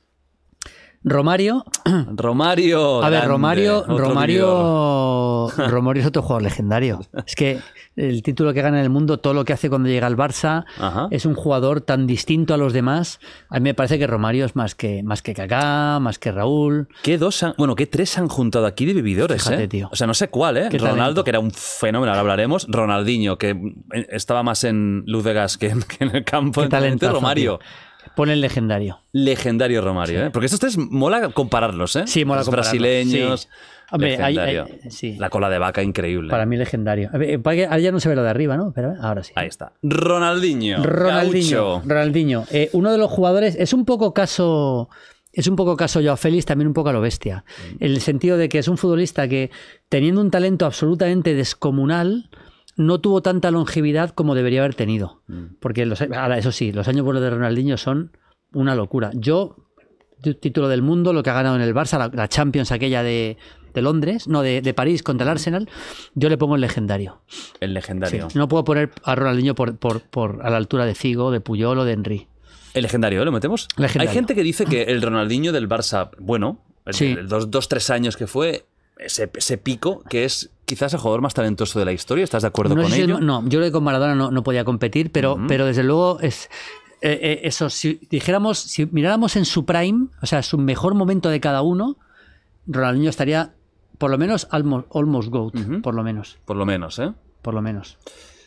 B: Romario.
A: Romario.
B: A ver,
A: grande,
B: Romario,
A: otro vividor.
B: Romario, Romario es otro jugador legendario. Es que el título que gana en el mundo, todo lo que hace cuando llega al Barça,
A: Ajá.
B: es un jugador tan distinto a los demás. A mí me parece que Romario es más que, más que Kaká, más que Raúl.
A: ¿Qué dos han- bueno, qué tres han juntado aquí de vividores,
B: Fíjate,
A: eh?
B: tío.
A: O sea, no sé cuál, ¿eh?
B: Qué
A: Ronaldo,
B: talento.
A: que era un fenómeno, ahora hablaremos. Ronaldinho, que estaba más en luz de gas que en, que en el campo.
B: Qué
A: Entonces,
B: talentazo,
A: Romario.
B: tío. Pone el legendario.
A: Legendario Romario, ¿eh? Porque estos tres mola compararlos, ¿eh?
B: Sí, mola
A: Los
B: compararlos,
A: brasileños.
B: sí. Hombre, hay-
A: legendario.
B: hay- sí.
A: La cola de vaca, increíble.
B: Para mí legendario. A ver, para que- ahora ya no se ve lo de arriba, ¿no? Pero ahora sí.
A: Ahí está. Ronaldinho.
B: Ronaldinho.
A: Gaucho.
B: Ronaldinho. Eh, uno de los jugadores. Es un poco caso. Es un poco caso Joao Félix, también un poco a lo bestia. En el sentido de que es un futbolista que, teniendo un talento absolutamente descomunal, no tuvo tanta longevidad como debería haber tenido. Porque, los, ahora, eso sí, los años buenos de Ronaldinho son una locura. Yo, título del mundo, lo que ha ganado en el Barça, la, la Champions aquella de, de Londres, no, de, de París contra el Arsenal, yo le pongo el legendario.
A: El legendario.
B: Sí, no puedo poner a Ronaldinho por, por, por a la altura de Figo, de Puyol o de Henry.
A: El legendario, ¿eh? ¿Lo metemos?
B: Legendario.
A: Hay gente que dice que el Ronaldinho del Barça, bueno, el,
B: Sí.
A: el dos, dos, tres años que fue, ese, ese pico, que es quizás el jugador más talentoso de la historia. ¿Estás de acuerdo
B: No,
A: con
B: sé si el-
A: ello?
B: no, yo creo que con Maradona no, no podía competir, pero,
A: Ujú.
B: pero desde luego es eh, eh, eso. Si dijéramos, si miráramos en su prime, o sea, su mejor momento de cada uno, Ronaldinho estaría por lo menos almost, almost GOAT,
A: Ujú.
B: por lo menos,
A: Por lo menos, ¿eh?
B: por lo menos.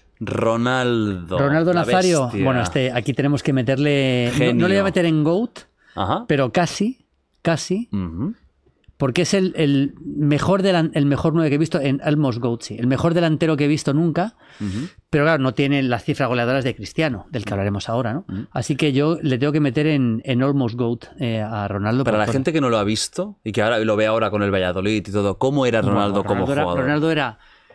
A: Ronaldo.
B: Ronaldo
A: la
B: Nazario,
A: bestia.
B: bueno, este aquí tenemos que meterle, no,
A: Genio.
B: no le voy a meter en GOAT,
A: Ajá.
B: pero casi, casi.
A: Ujú.
B: Porque es el, el mejor delan- el mejor nueve que he visto en Almost GOAT, sí. El mejor delantero que he visto nunca.
A: Ujú.
B: Pero claro, no tiene las cifras goleadoras de Cristiano, del que hablaremos ahora, ¿no? Así que yo le tengo que meter en, en Almost GOAT eh, a Ronaldo.
A: Para
B: por-
A: la
B: por-
A: gente que no lo ha visto y que ahora lo ve ahora con el Valladolid y todo, ¿cómo era Ronaldo
B: Bueno,
A: como
B: Ronaldo era,
A: jugador?
B: Ronaldo era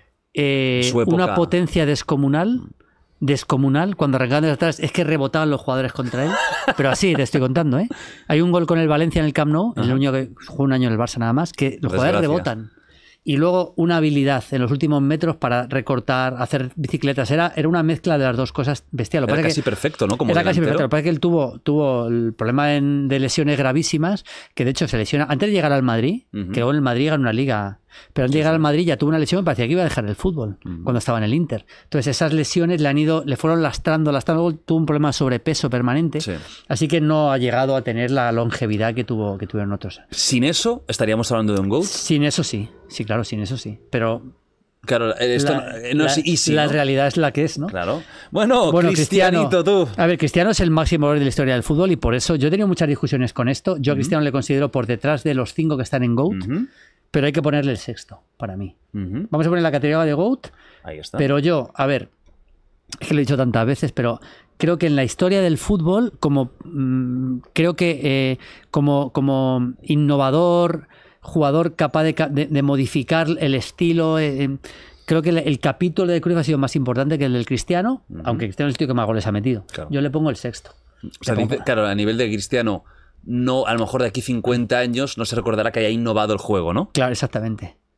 B: eh,
A: Su época.
B: una potencia descomunal. Descomunal, cuando arrancaban desde atrás, es que rebotaban los jugadores contra él. Pero así te estoy contando, ¿eh? Hay un gol con el Valencia en el Camp Nou, el
A: Ajá.
B: único que jugó un año en el Barça nada más, que los jugadores
A: Desgracia.
B: rebotan. Y luego una habilidad en los últimos metros para recortar, hacer bicicletas. Era, era una mezcla de las dos cosas bestial. Lo que
A: Era
B: pasa
A: casi
B: es que
A: perfecto, ¿no? Como
B: era casi
A: delantero.
B: perfecto. Lo que pasa es que él tuvo, tuvo el problema en- de lesiones gravísimas, que de hecho se lesiona. Antes de llegar al Madrid,
A: Ujú.
B: que luego en el Madrid ganó una liga. Pero antes de llegar al Madrid ya tuvo una lesión, me parecía que iba a dejar el fútbol
A: Ujú.
B: cuando estaba en el Inter. Entonces esas lesiones le han ido, le fueron lastrando, lastrando. Luego tuvo un problema de sobrepeso permanente.
A: Sí.
B: Así que no ha llegado a tener la longevidad que tuvo, que tuvieron otros.
A: Sin eso, estaríamos hablando de un GOAT.
B: Sin eso sí, sí, claro, sin eso sí. Pero
A: Claro, esto
B: la,
A: no
B: la-
A: es easy,
B: la
A: ¿no?
B: realidad es la que es, ¿no?
A: Claro. Bueno,
B: Bueno,
A: Cristianito, tú.
B: A ver, Cristiano es el máximo valor de la historia del fútbol y por eso yo he tenido muchas discusiones con esto. Yo a Cristiano le considero por detrás de los cinco que están en GOAT,
A: Ujú,
B: pero hay que ponerle el sexto, para mí.
A: ujú.
B: Vamos a poner la categoría de GOAT,
A: Ahí está.
B: pero yo, a ver, es que lo he dicho tantas veces, pero creo que en la historia del fútbol, como mm, creo que eh, como, como innovador, jugador capaz de, ca- de- de modificar el estilo, eh, eh, creo que el, el capítulo de Cruyff ha sido más importante que el del Cristiano,
A: Ujú.
B: aunque Cristiano es el tío que más goles ha metido.
A: Claro.
B: Yo le pongo el sexto.
A: O sea,
B: Le pongo-
A: dice- claro, a nivel de Cristiano, no, a lo mejor de aquí cincuenta años no se recordará que haya innovado el juego, ¿no?
B: Claro, exactamente.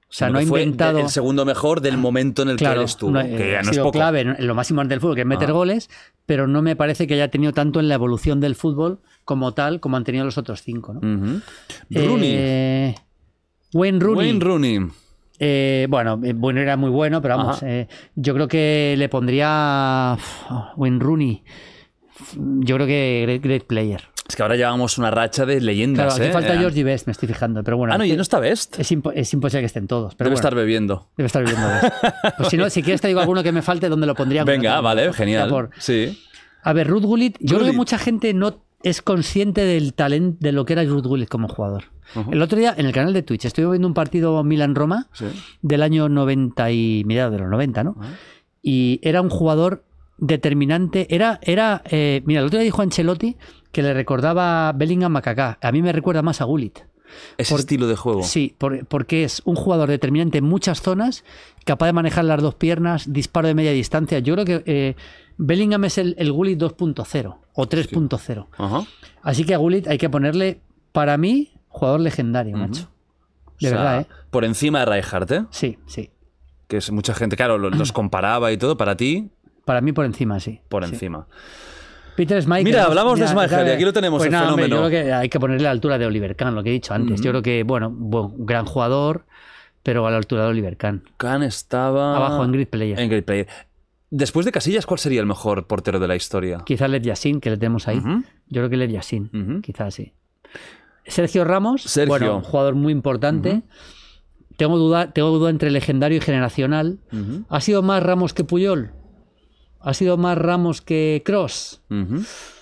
B: O sea,
A: Sino
B: no ha
A: que fue
B: inventado...
A: el segundo mejor del momento en el
B: Claro,
A: que él estuvo,
B: no,
A: que
B: eh,
A: ya
B: ha
A: no es
B: sido
A: poco.
B: clave en lo máximo del fútbol, que es meter
A: Ah.
B: goles, pero no me parece que haya tenido tanto en la evolución del fútbol como tal, como han tenido los otros cinco, ¿no?
A: Ujú. Rooney.
B: Eh, Wayne Rooney.
A: Wayne Rooney.
B: Eh, bueno, eh, bueno, era muy bueno, pero vamos,
A: Ajá.
B: eh, yo creo que le pondría uf, Wayne Rooney. Yo creo que great, great player.
A: Es que ahora llevamos una racha de leyendas,
B: Claro, aquí
A: ¿eh?
B: falta
A: Eh,
B: Georgie Best, me estoy fijando, pero bueno.
A: Ah, no,
B: es
A: y
B: que
A: no está Best.
B: es, impo- es imposible que estén todos. Pero
A: Debe
B: bueno,
A: estar bebiendo.
B: debe estar viviendo Best. Pues si no, si quieres te digo alguno que me falte, ¿dónde lo pondría?
A: Venga,
B: No,
A: vale,
B: o sea,
A: genial.
B: por-
A: Sí.
B: A ver, Ruud Gullit, yo creo
A: Gullit.
B: que mucha gente no es consciente del talento de lo que era Ruud Gullit como jugador.
A: Ujú.
B: El otro día, en el canal de Twitch, estuve viendo un partido Milan-Roma
A: Sí.
B: del año noventa y mediados de los noventa, ¿no?
A: Ah.
B: Y era un jugador determinante. Era, era eh, mira, el otro día dijo Ancelotti que le recordaba a Bellingham a Kaká. A mí me recuerda más a Gullit.
A: Ese
B: Por-
A: estilo de juego.
B: Sí, por- porque es un jugador determinante en muchas zonas, capaz de manejar las dos piernas, disparo de media distancia. Yo creo que eh, Bellingham es el, el Gullit dos punto cero o tres punto cero.
A: Ajá.
B: Así que a Gullit hay que ponerle, para mí, jugador legendario,
A: Ujú.
B: macho. De
A: O sea,
B: verdad, ¿eh?
A: Por encima de Rijkaard, ¿eh?
B: Sí, sí.
A: Que es mucha gente, claro, lo- los comparaba y todo. Para ti,
B: Para mí por encima, sí.
A: por
B: Sí.
A: encima.
B: Peter Schmeichel.
A: Mira, hablamos de
B: mira,
A: Schmeichel
B: ¿sabes?
A: y aquí lo tenemos,
B: Pues
A: el
B: nada, hombre,
A: fenómeno.
B: yo creo que hay que ponerle a la altura de Oliver Kahn, lo que he dicho antes.
A: Ujú.
B: Yo creo que, bueno, buen- gran jugador, pero a la altura de Oliver Kahn.
A: Kahn estaba...
B: Abajo en Great Player.
A: En Great Player. Después de Casillas, ¿cuál sería el mejor portero de la historia?
B: Quizás Led Yassin, que le tenemos ahí.
A: Ujú.
B: Yo creo que Led Yassin,
A: Ujú.
B: quizás sí. Sergio Ramos,
A: Sergio.
B: bueno, un jugador muy importante.
A: Ujú.
B: Tengo duda, tengo duda entre legendario y generacional.
A: Ujú.
B: ¿Ha sido más Ramos que Puyol? ¿Ha sido más Ramos que Cross?
A: Ujú.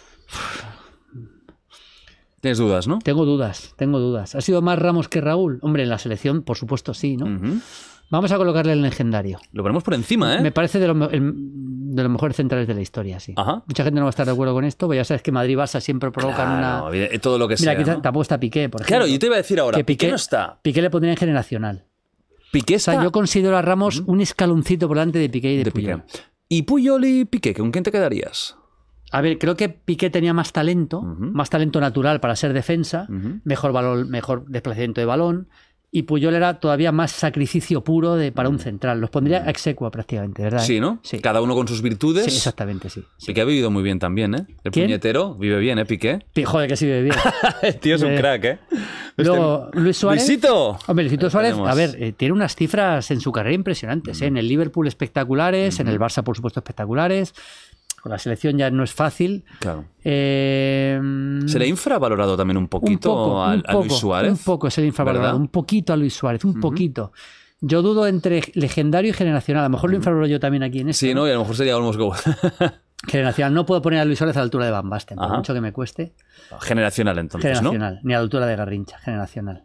A: Tienes dudas, ¿no?
B: Tengo dudas, tengo dudas. ¿Ha sido más Ramos que Raúl? Hombre, en la selección, por supuesto, sí, ¿no?
A: Ujú.
B: Vamos a colocarle el legendario.
A: Lo ponemos por encima, ¿eh?
B: Me parece de, lo me- el- de los mejores centrales de la historia, sí.
A: Ajá.
B: Mucha gente no va a estar de acuerdo con esto, pero ya sabes que Madrid y Barça siempre provocan
A: Claro,
B: una...
A: evidente- todo lo que
B: Mira,
A: sea,
B: quizá
A: ¿no?
B: tampoco está Piqué, por ejemplo.
A: Claro, yo te iba a decir ahora,
B: Que
A: Piqué
B: Piqué-
A: no está.
B: Piqué le pondría en generacional.
A: Piqué
B: O sea,
A: está
B: yo considero a Ramos un escaloncito por delante de Piqué y de,
A: de
B: Puyol.
A: Piqué. ¿Y Puyol y Piqué? ¿Con quién te quedarías?
B: A ver, creo que Piqué tenía más talento,
A: Ujú.
B: más talento natural para ser defensa,
A: Ujú.
B: mejor balón, mejor desplazamiento de balón, y Puyol era todavía más sacrificio puro de, para un central. Los pondría ex aequo prácticamente, ¿verdad?
A: Sí, ¿no?
B: Sí.
A: Cada uno con sus virtudes.
B: Sí, exactamente, sí. sí.
A: Piqué ha vivido muy bien también, ¿eh? El
B: ¿Quién?
A: puñetero vive bien, ¿eh, Piqué?
B: Pi- Joder, que sí vive bien.
A: El tío es un
B: Eh,
A: crack, ¿eh?
B: Luego, Luis Suárez.
A: ¡Luisito!
B: Hombre, Luisito
A: Ahí
B: Suárez,
A: tenemos.
B: a ver, eh, tiene unas cifras en su carrera impresionantes. ¿eh? En el Liverpool espectaculares, en el Barça, por supuesto, espectaculares. Con la selección ya no es fácil.
A: Claro.
B: Eh,
A: ¿Se le ha infravalorado también un poquito
B: un poco,
A: a,
B: un
A: a Luis
B: poco,
A: Suárez?
B: Un poco se le ha infravalorado,
A: ¿Verdad?
B: un poquito a Luis Suárez, un poquito. Yo dudo entre legendario y generacional. A lo mejor lo infravaloro yo también aquí en esto.
A: Sí, ¿no? Y a lo mejor sería Almost Go.
B: Generacional. No puedo poner a Luis Suárez a la altura de Van Basten, por
A: Ajá.
B: mucho que me cueste.
A: Generacional, entonces, ¿no?
B: Generacional. Ni a la altura de Garrincha, generacional.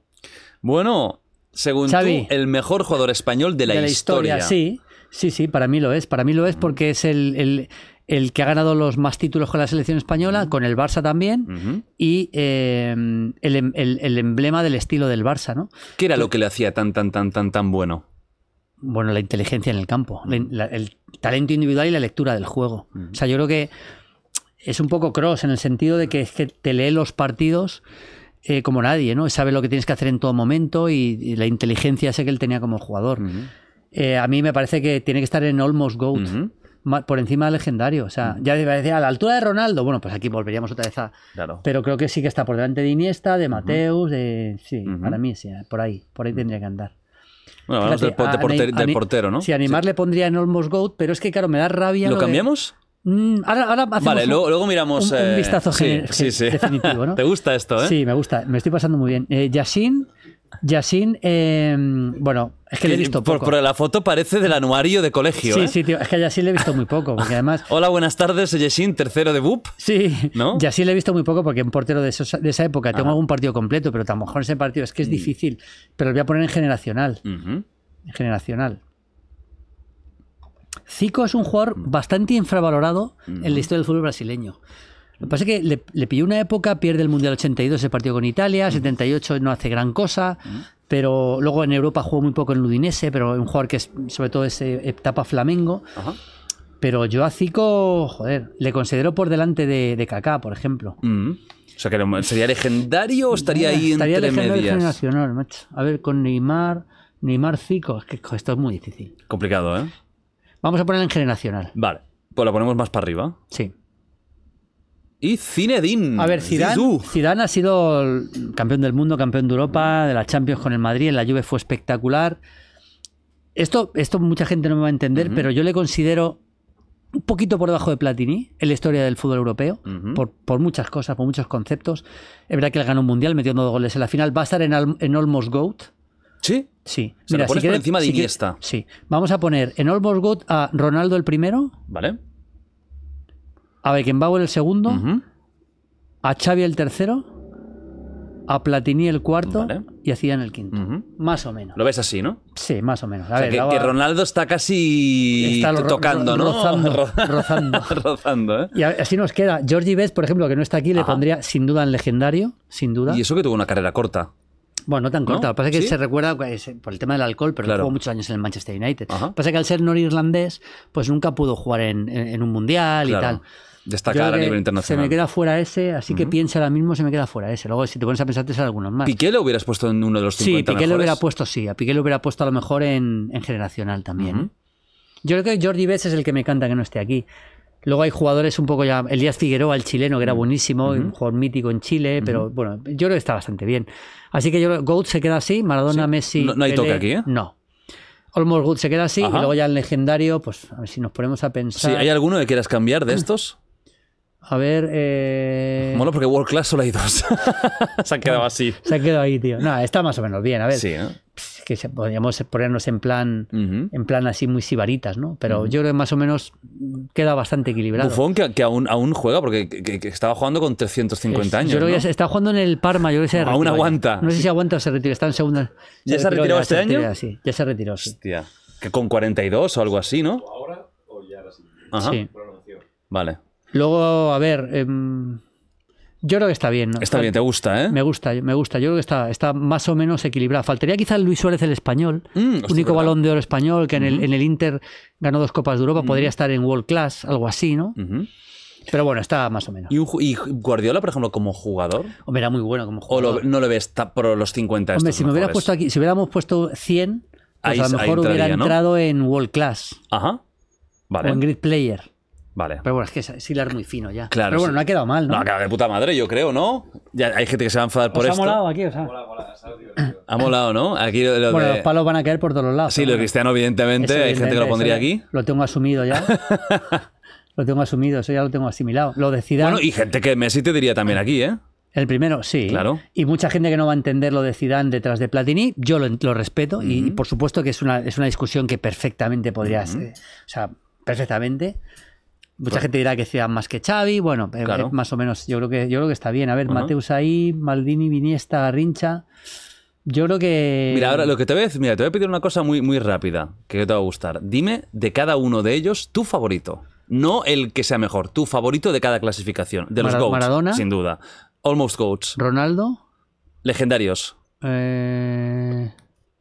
A: Bueno, según
B: Xavi.
A: tú, el mejor jugador español de la,
B: de la historia. Sí, sí, sí, para mí lo es. Para mí lo es porque es el, el, el que ha ganado los más títulos con la selección española, con el Barça también,
A: Ujú.
B: y eh, el, em- el- el emblema del estilo del Barça, ¿no?
A: ¿Qué era lo que le hacía tan, tan, tan, tan, tan bueno?
B: Bueno, la inteligencia en el campo, la- la- el talento individual y la lectura del juego. O sea, yo creo que es un poco Cross en el sentido de que es que te lee los partidos eh, como nadie, ¿no? Sabe lo que tienes que hacer en todo momento y, y la inteligencia sé que él tenía como jugador.
A: Ujú.
B: Eh, a mí me parece que tiene que estar en Almost GOAT.
A: Ujú.
B: Ma- por encima del legendario. O sea, ya decía a la altura de Ronaldo. Bueno, pues aquí volveríamos otra vez a.
A: Claro.
B: Pero creo que sí que está por delante de Iniesta, de Mateus, de. Sí,
A: Ujú.
B: para mí sí, por ahí. Por ahí tendría que andar.
A: Bueno, hablamos del,
B: Fíjate,
A: po- de
B: a-
A: porter-
B: a-
A: del
B: a-
A: portero, ¿no?
B: Sí, a Neymar le pondría en Almost GOAT, pero es que, claro, me da rabia.
A: ¿Lo
B: lo de-
A: cambiamos?
B: Mm, ahora, ahora hacemos
A: Vale,
B: un-
A: luego, luego miramos...
B: un, un
A: eh,
B: vistazo
A: sí,
B: gen-
A: sí, sí.
B: definitivo, ¿no?
A: ¿Te gusta esto, eh?
B: Sí, me gusta. Me estoy pasando muy bien. Eh, Yassin, Yassin, eh, bueno, es que le he visto
A: por,
B: poco.
A: por la foto parece del anuario de colegio,
B: Sí,
A: ¿eh?
B: sí, tío. Es que a Yassin le he visto muy poco, porque además.
A: Hola, buenas tardes, Yeshin, tercero de B U P.
B: Sí,
A: ¿No?
B: y así le he visto muy poco porque un portero de, esos- de esa época tengo
A: Ajá.
B: algún partido completo, pero a lo mejor ese partido es que es
A: Mm.
B: difícil. Pero lo voy a poner en generacional.
A: Ujú.
B: En generacional. Zico es un jugador bastante infravalorado en la historia del fútbol brasileño. Lo que pasa es que le, le pilló una época, pierde el Mundial ochenta y dos, el partido con Italia, setenta y ocho no hace gran cosa, pero luego en Europa jugó muy poco en el Udinese, pero un jugador que es, sobre todo es eh, etapa Flamengo.
A: Ajá.
B: Pero yo a Zico, joder, le considero por delante de, de Kaká, por ejemplo.
A: Mm. O sea, que ¿sería legendario o estaría ahí
B: Estaría
A: entre
B: legendario
A: medias?
B: generacional, macho. A ver, con Neymar, Neymar, Zico. Es que esto es muy difícil.
A: Complicado, ¿eh?
B: Vamos a poner en generacional.
A: Vale. Pues lo ponemos más para arriba.
B: Sí.
A: Y Zinedine.
B: A ver, Zidane,
A: Zizou.
B: Zidane ha sido el campeón del mundo, campeón de Europa, de la Champions con el Madrid, en la Juve fue espectacular. Esto, esto mucha gente no me va a entender, uh-huh. pero yo le considero un poquito por debajo de Platini en la historia del fútbol europeo, uh-huh. por, por muchas cosas, por muchos conceptos. Es verdad que él ganó un mundial metiendo dos goles en la final. Va a estar en, en Almost GOAT.
A: ¿Sí?
B: Sí.
A: Se
B: Mira,
A: lo pones
B: si
A: por
B: quiere,
A: encima de
B: si
A: Iniesta.
B: Quiere, sí. Vamos a poner en Almost GOAT a Ronaldo el primero.
A: Vale.
B: A Beckenbauer el segundo.
A: Uh-huh.
B: A Xavi el tercero, a Platini el cuarto
A: vale.
B: y a Zidane el quinto.
A: Uh-huh.
B: Más o menos.
A: ¿Lo ves así, no?
B: Sí, más o menos. A
A: o sea,
B: ver,
A: que,
B: la...
A: que Ronaldo está casi
B: está ro-
A: tocando,
B: ro-
A: ¿no?
B: Rozando. rozando.
A: rozando, ¿eh?
B: Y así nos queda. Georgie Best, por ejemplo, que no está aquí, le
A: Ajá.
B: pondría sin duda en legendario, sin duda.
A: Y eso que tuvo una carrera corta.
B: Bueno, no tan corta.
A: ¿No?
B: Lo que pasa es que
A: ¿Sí?
B: se recuerda pues, por el tema del alcohol, pero
A: Claro.
B: jugó muchos años en el Manchester United.
A: Ajá.
B: Lo que pasa es que al ser norirlandés, pues nunca pudo jugar en, en, en un mundial
A: Claro.
B: y tal.
A: Destacar
B: Yo creo
A: a
B: que
A: nivel internacional.
B: Se me queda fuera ese, así que
A: Ujú.
B: piensa ahora mismo, se me queda fuera ese. Luego, si te pones a pensar, te salen algunos más.
A: ¿Piqué lo hubieras puesto en uno de los
B: Sí,
A: cincuenta
B: Piqué lo
A: mejores?
B: hubiera puesto, sí. A Piqué lo hubiera puesto a lo mejor en, en generacional también.
A: Ujú.
B: ¿eh? Yo creo que Jordi Best es el que me encanta que no esté aquí. Luego hay jugadores un poco ya... Elías Figueroa, el chileno, que era buenísimo,
A: Ujú.
B: un jugador mítico en Chile,
A: Ujú.
B: pero bueno, yo creo que está bastante bien. Así que yo creo que GOAT se queda así, Maradona,
A: Sí.
B: Messi...
A: No- no hay
B: Pelé,
A: toque aquí, ¿eh?
B: No. Almost GOAT se queda así,
A: Ajá.
B: y luego ya el legendario, pues a ver si nos ponemos a
A: Sí,
B: pensar...
A: ¿hay alguno que quieras cambiar de estos?
B: A ver... Eh...
A: Mola porque World Class solo hay dos. Se han quedado así.
B: Se ha quedado ahí, tío. No, está más o menos bien. A ver,
A: Sí, ¿eh?
B: que se- podríamos ponernos en plan...
A: Ujú.
B: en plan así muy sibaritas, ¿no? Pero
A: Ujú.
B: yo creo que más o menos queda bastante equilibrado.
A: Buffon que, que aún, aún juega porque que, que- que estaba jugando con trescientos cincuenta
B: Es-
A: años,
B: Yo creo que
A: ¿no?
B: ya se- está jugando en el Parma, yo creo que se
A: Aún
B: retiró ya.
A: aguanta.
B: No sé si aguanta o se retira, está en segunda.
A: ¿Ya se ha
B: retiró,
A: retirado
B: ya
A: este
B: se retiró,
A: año?
B: ya, sí, ya se retiró, sí.
A: Hostia. Que con cuarenta y dos o algo así, ¿no?
C: ¿O ahora o ya era así?
A: Ajá.
B: Sí.
C: Pronunció.
A: Vale.
B: Luego, a ver, em, yo creo que está bien, ¿no?
A: Está bien, te gusta, ¿eh?
B: Me gusta, me gusta. Yo creo que está, está más o menos equilibrado. Faltaría quizá Luis Suárez el español,
A: Mm, hostia,
B: único
A: ¿verdad?
B: balón de oro español que en, el,
A: Ujú.
B: en el Inter ganó dos Copas de Europa, podría estar en World Class, algo así, ¿no?
A: Ujú.
B: Pero bueno, está más o menos.
A: ¿Y, un ju- y Guardiola, por ejemplo, como jugador?
B: Hombre, era muy bueno como
A: ¿O
B: jugador.
A: lo- no lo ves ta- por los cincuenta
B: Hombre,
A: estos
B: si me hubiera
A: mejores?
B: puesto aquí, si hubiéramos puesto cien, pues
A: Ahí-
B: a lo
A: ahí
B: mejor hubiera
A: entraría, ¿no?
B: entrado en World Class
A: Ajá. Vale.
B: o en Grid Player.
A: Vale.
B: Pero bueno, es que es, es hilar muy fino ya.
A: Claro,
B: Pero bueno,
A: sí.
B: no ha quedado mal, ¿no?
A: No, acaba de puta madre, yo creo, ¿no? Ya hay gente que se va a enfadar por
B: ¿Os ha
A: esto.
B: molado aquí? O sea?
C: Mola, mola, está divertido.
A: Ha molado, ¿no? Aquí lo, lo
B: Bueno,
A: de...
B: los palos van a caer por todos los lados.
A: Sí,
B: pero
A: lo de
B: bueno.
A: Cristiano, evidentemente,
B: Eso,
A: hay gente que lo
B: evidentemente,
A: pondría
B: eso
A: aquí.
B: ya Lo tengo asumido ya. Lo tengo asumido, eso ya lo tengo asimilado. Lo de Zidane,
A: Bueno, y gente que Messi te diría también aquí, ¿eh?
B: el primero, sí.
A: Claro.
B: Y mucha gente que no va a entender lo de Zidane detrás de Platini, yo lo, lo respeto y, y por supuesto que es una, es una discusión que perfectamente podría ser. O sea, perfectamente. Mucha
A: Pues-
B: gente dirá que Zidane más que Xavi, bueno, eh,
A: Claro.
B: eh, más o menos, yo creo que yo creo que está bien. A ver,
A: Ajá.
B: Mateus ahí, Maldini, Iniesta, Garrincha. Yo creo que...
A: Mira, ahora lo que te voy a decir, mira, te voy a pedir una cosa muy, muy rápida, que te va a gustar. Dime de cada uno de ellos tu favorito. No el que sea mejor, tu favorito de cada clasificación. De los
B: Mara-
A: GOATs,
B: Maradona.
A: sin duda. Almost GOATs.
B: Ronaldo.
A: Legendarios.
B: Eh...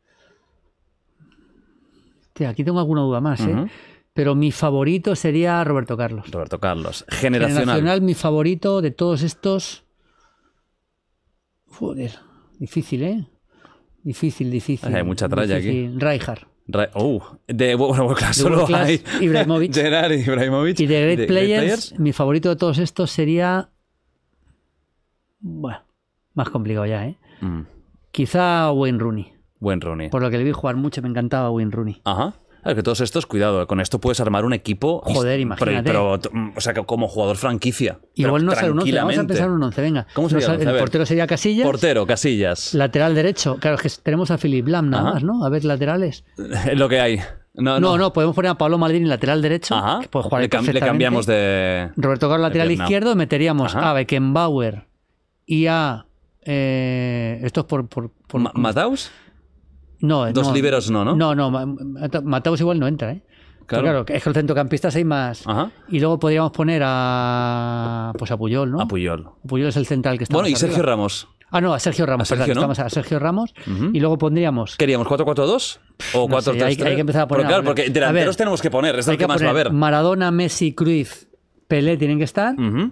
B: Hostia, aquí tengo alguna duda más, ¿eh?
A: Ujú.
B: Pero mi favorito sería Roberto Carlos.
A: Roberto Carlos. Generacional.
B: Generacional, mi favorito de todos estos... Joder, difícil, ¿eh? Difícil, difícil.
A: Hay mucha tralla aquí.
B: Rijkaard.
A: Ra- Oh, de bueno, World Class
B: De
A: solo
B: World Class,
A: hay
B: Ibrahimovic.
A: Gerard Ibrahimovic.
B: Y de Great
A: De-
B: Players, mi favorito de todos estos sería... Bueno, más complicado ya, ¿eh?
A: Mm,
B: Quizá Wayne Rooney.
A: buen Rooney.
B: Por lo que le vi jugar mucho, me encantaba Wayne Rooney.
A: Ajá. Claro, que todos estos, cuidado, con esto puedes armar un equipo.
B: Joder,
A: y-
B: imagínate.
A: Pero, pero, mm, o sea, que como jugador franquicia.
B: Igual
A: Pero
B: no sale un once, vamos a
A: tranquilamente.
B: empezar un once, venga.
A: ¿Cómo sería
B: No
A: el
B: sale-
A: once? A
B: el
A: ver.
B: portero sería Casillas.
A: Portero, Casillas.
B: Lateral derecho. Claro, es que tenemos a Philip Lam nada
A: Ajá.
B: más, ¿no? A ver, laterales.
A: Es lo que hay. No,
B: No, no, podemos poner a Pablo Maldini lateral derecho.
A: Ajá.
B: Que puede jugar
A: le, cam- le
B: perfectamente.
A: cambiamos de.
B: Roberto Carlos lateral
A: de pierna.
B: izquierdo, meteríamos
A: Ajá.
B: a Beckenbauer y a... Eh, esto es por... por, por-
A: Ma- ¿Mataus?
B: no,
A: Dos
B: no,
A: liberos no, ¿no?
B: No, no, Ma- Mata- Mataus igual no entra, ¿eh?
A: Claro.
B: Claro, claro, es que los centrocampistas hay más.
A: Ajá.
B: Y luego podríamos poner a... Pues a Puyol, ¿no?
A: A Puyol.
B: Puyol es el central que está
A: Bueno, y
B: más
A: Sergio
B: arriba.
A: Ramos.
B: Ah, no, a Sergio Ramos.
A: A Sergio,
B: perdón,
A: ¿no?
B: estamos a Sergio Ramos.
A: Ujú.
B: Y luego pondríamos...
A: ¿Queríamos cuatro cuatro dos o
B: No sé,
A: cuatro tres tres?
B: hay- hay que empezar a poner-
A: Porque, claro,
B: a
A: porque
B: ver,
A: delanteros
B: a ver,
A: tenemos que poner, es lo
B: hay
A: que más va a
B: poner
A: haber.
B: Maradona, Messi, Cruyff, Pelé tienen que estar.
A: Ujú.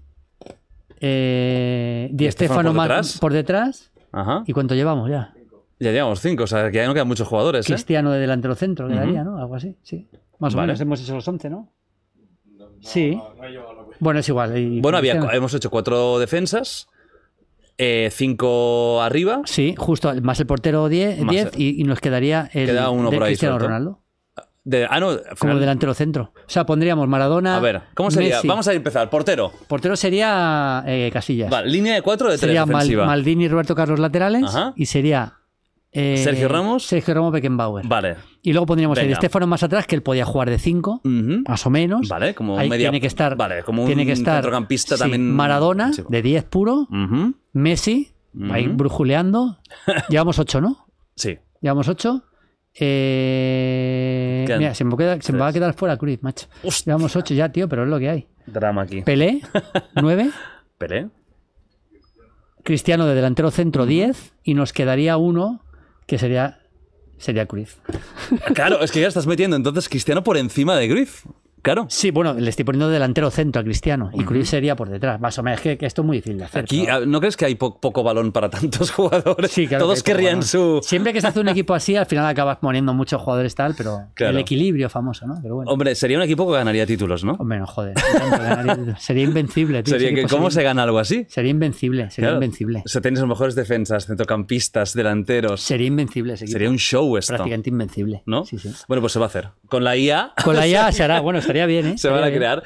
B: Eh, Di
A: Di Stéfano
B: Stéfano
A: por
B: más
A: detrás.
B: por detrás.
A: Ajá.
B: ¿Y cuánto llevamos ya?
A: Ya llevamos cinco, o sea, que ya no quedan muchos jugadores, ¿eh?
B: Cristiano de delantero centro quedaría,
A: Ujú.
B: ¿no? Algo así, sí. Más o
A: Vale.
B: menos hemos hecho los once, ¿no?
C: No, no,
B: Sí.
C: No, no he llevado la cuenta.
B: Bueno, es igual. y
A: Bueno, había,
B: Cristiano-
A: hemos hecho cuatro defensas, eh, cinco arriba.
B: Sí, justo, más el portero diez,
A: Más
B: diez
A: el-
B: y, y nos quedaría el
A: Queda uno
B: de
A: por ahí
B: Cristiano
A: suelto.
B: Ronaldo.
A: De, ah, no, al
B: Como
A: final-
B: delantero centro. O sea, pondríamos Maradona.
A: A ver, ¿cómo sería?
B: Messi.
A: Vamos a empezar. Portero.
B: Portero sería eh, Casillas.
A: Vale, línea de cuatro o de tres
B: Sería Mal-
A: defensiva.
B: Maldini y Roberto Carlos laterales.
A: Ajá.
B: Y sería. eh,
A: Sergio Ramos.
B: Sergio Ramos Beckenbauer.
A: Vale.
B: Y luego pondríamos el
A: Venga.
B: Estefano más atrás, que él podía jugar de cinco,
A: Ujú.
B: más o menos.
A: Vale, como
B: Ahí
A: media...
B: tiene que estar.
A: Vale, como un
B: tiene que estar,
A: centrocampista
B: sí,
A: también...
B: Maradona,
A: Sí.
B: de diez puro.
A: Ujú.
B: Messi,
A: Ujú.
B: ahí brujuleando. Llevamos ocho, ¿no?
A: Sí.
B: Llevamos ocho. Eh,
A: Quedan
B: mira, se me, queda- se me va a
A: tres.
B: quedar fuera Cruz, macho.
A: Hostia.
B: Llevamos ocho ya, tío, pero es lo que hay.
A: Drama aquí.
B: Pelé, nueve.
A: Pelé.
B: Cristiano de delantero centro, diez. Y nos quedaría uno que sería, sería Cruz.
A: Claro, es que ya estás metiendo entonces Cristiano por encima de Cruyff. Claro.
B: Sí, bueno, le estoy poniendo delantero centro a Cristiano. Y Cruz sería por detrás. Más o menos, es que, que esto es muy difícil de hacer.
A: Aquí,
B: pero-
A: ah, ¿no crees que hay po- poco balón para tantos jugadores?
B: Sí, claro
A: Todos
B: que hay poco
A: querrían
B: balón.
A: su...
B: Siempre que se hace un equipo así, al final acabas poniendo muchos jugadores tal, pero
A: Claro.
B: el equilibrio famoso, ¿no? Pero bueno.
A: Hombre, sería un equipo que ganaría títulos, ¿no?
B: Hombre, no joder. tanto ganaría- sería invencible, tío.
A: Sería
B: ese
A: que,
B: equipo
A: ¿Cómo se
B: sería,
A: gana algo así?
B: sería invencible, sería
A: Claro.
B: invencible.
A: O sea, tenéis los mejores defensas, centrocampistas, delanteros.
B: Sería invencible ese equipo.
A: Sería un show esto,
B: Prácticamente invencible.
A: ¿no?
B: Sí, sí.
A: Bueno, pues se va a hacer. Con la I A
B: Con la I A se hará, bueno, estaría bien, ¿eh?
A: se van
B: Estaría
A: a
B: bien.
A: crear.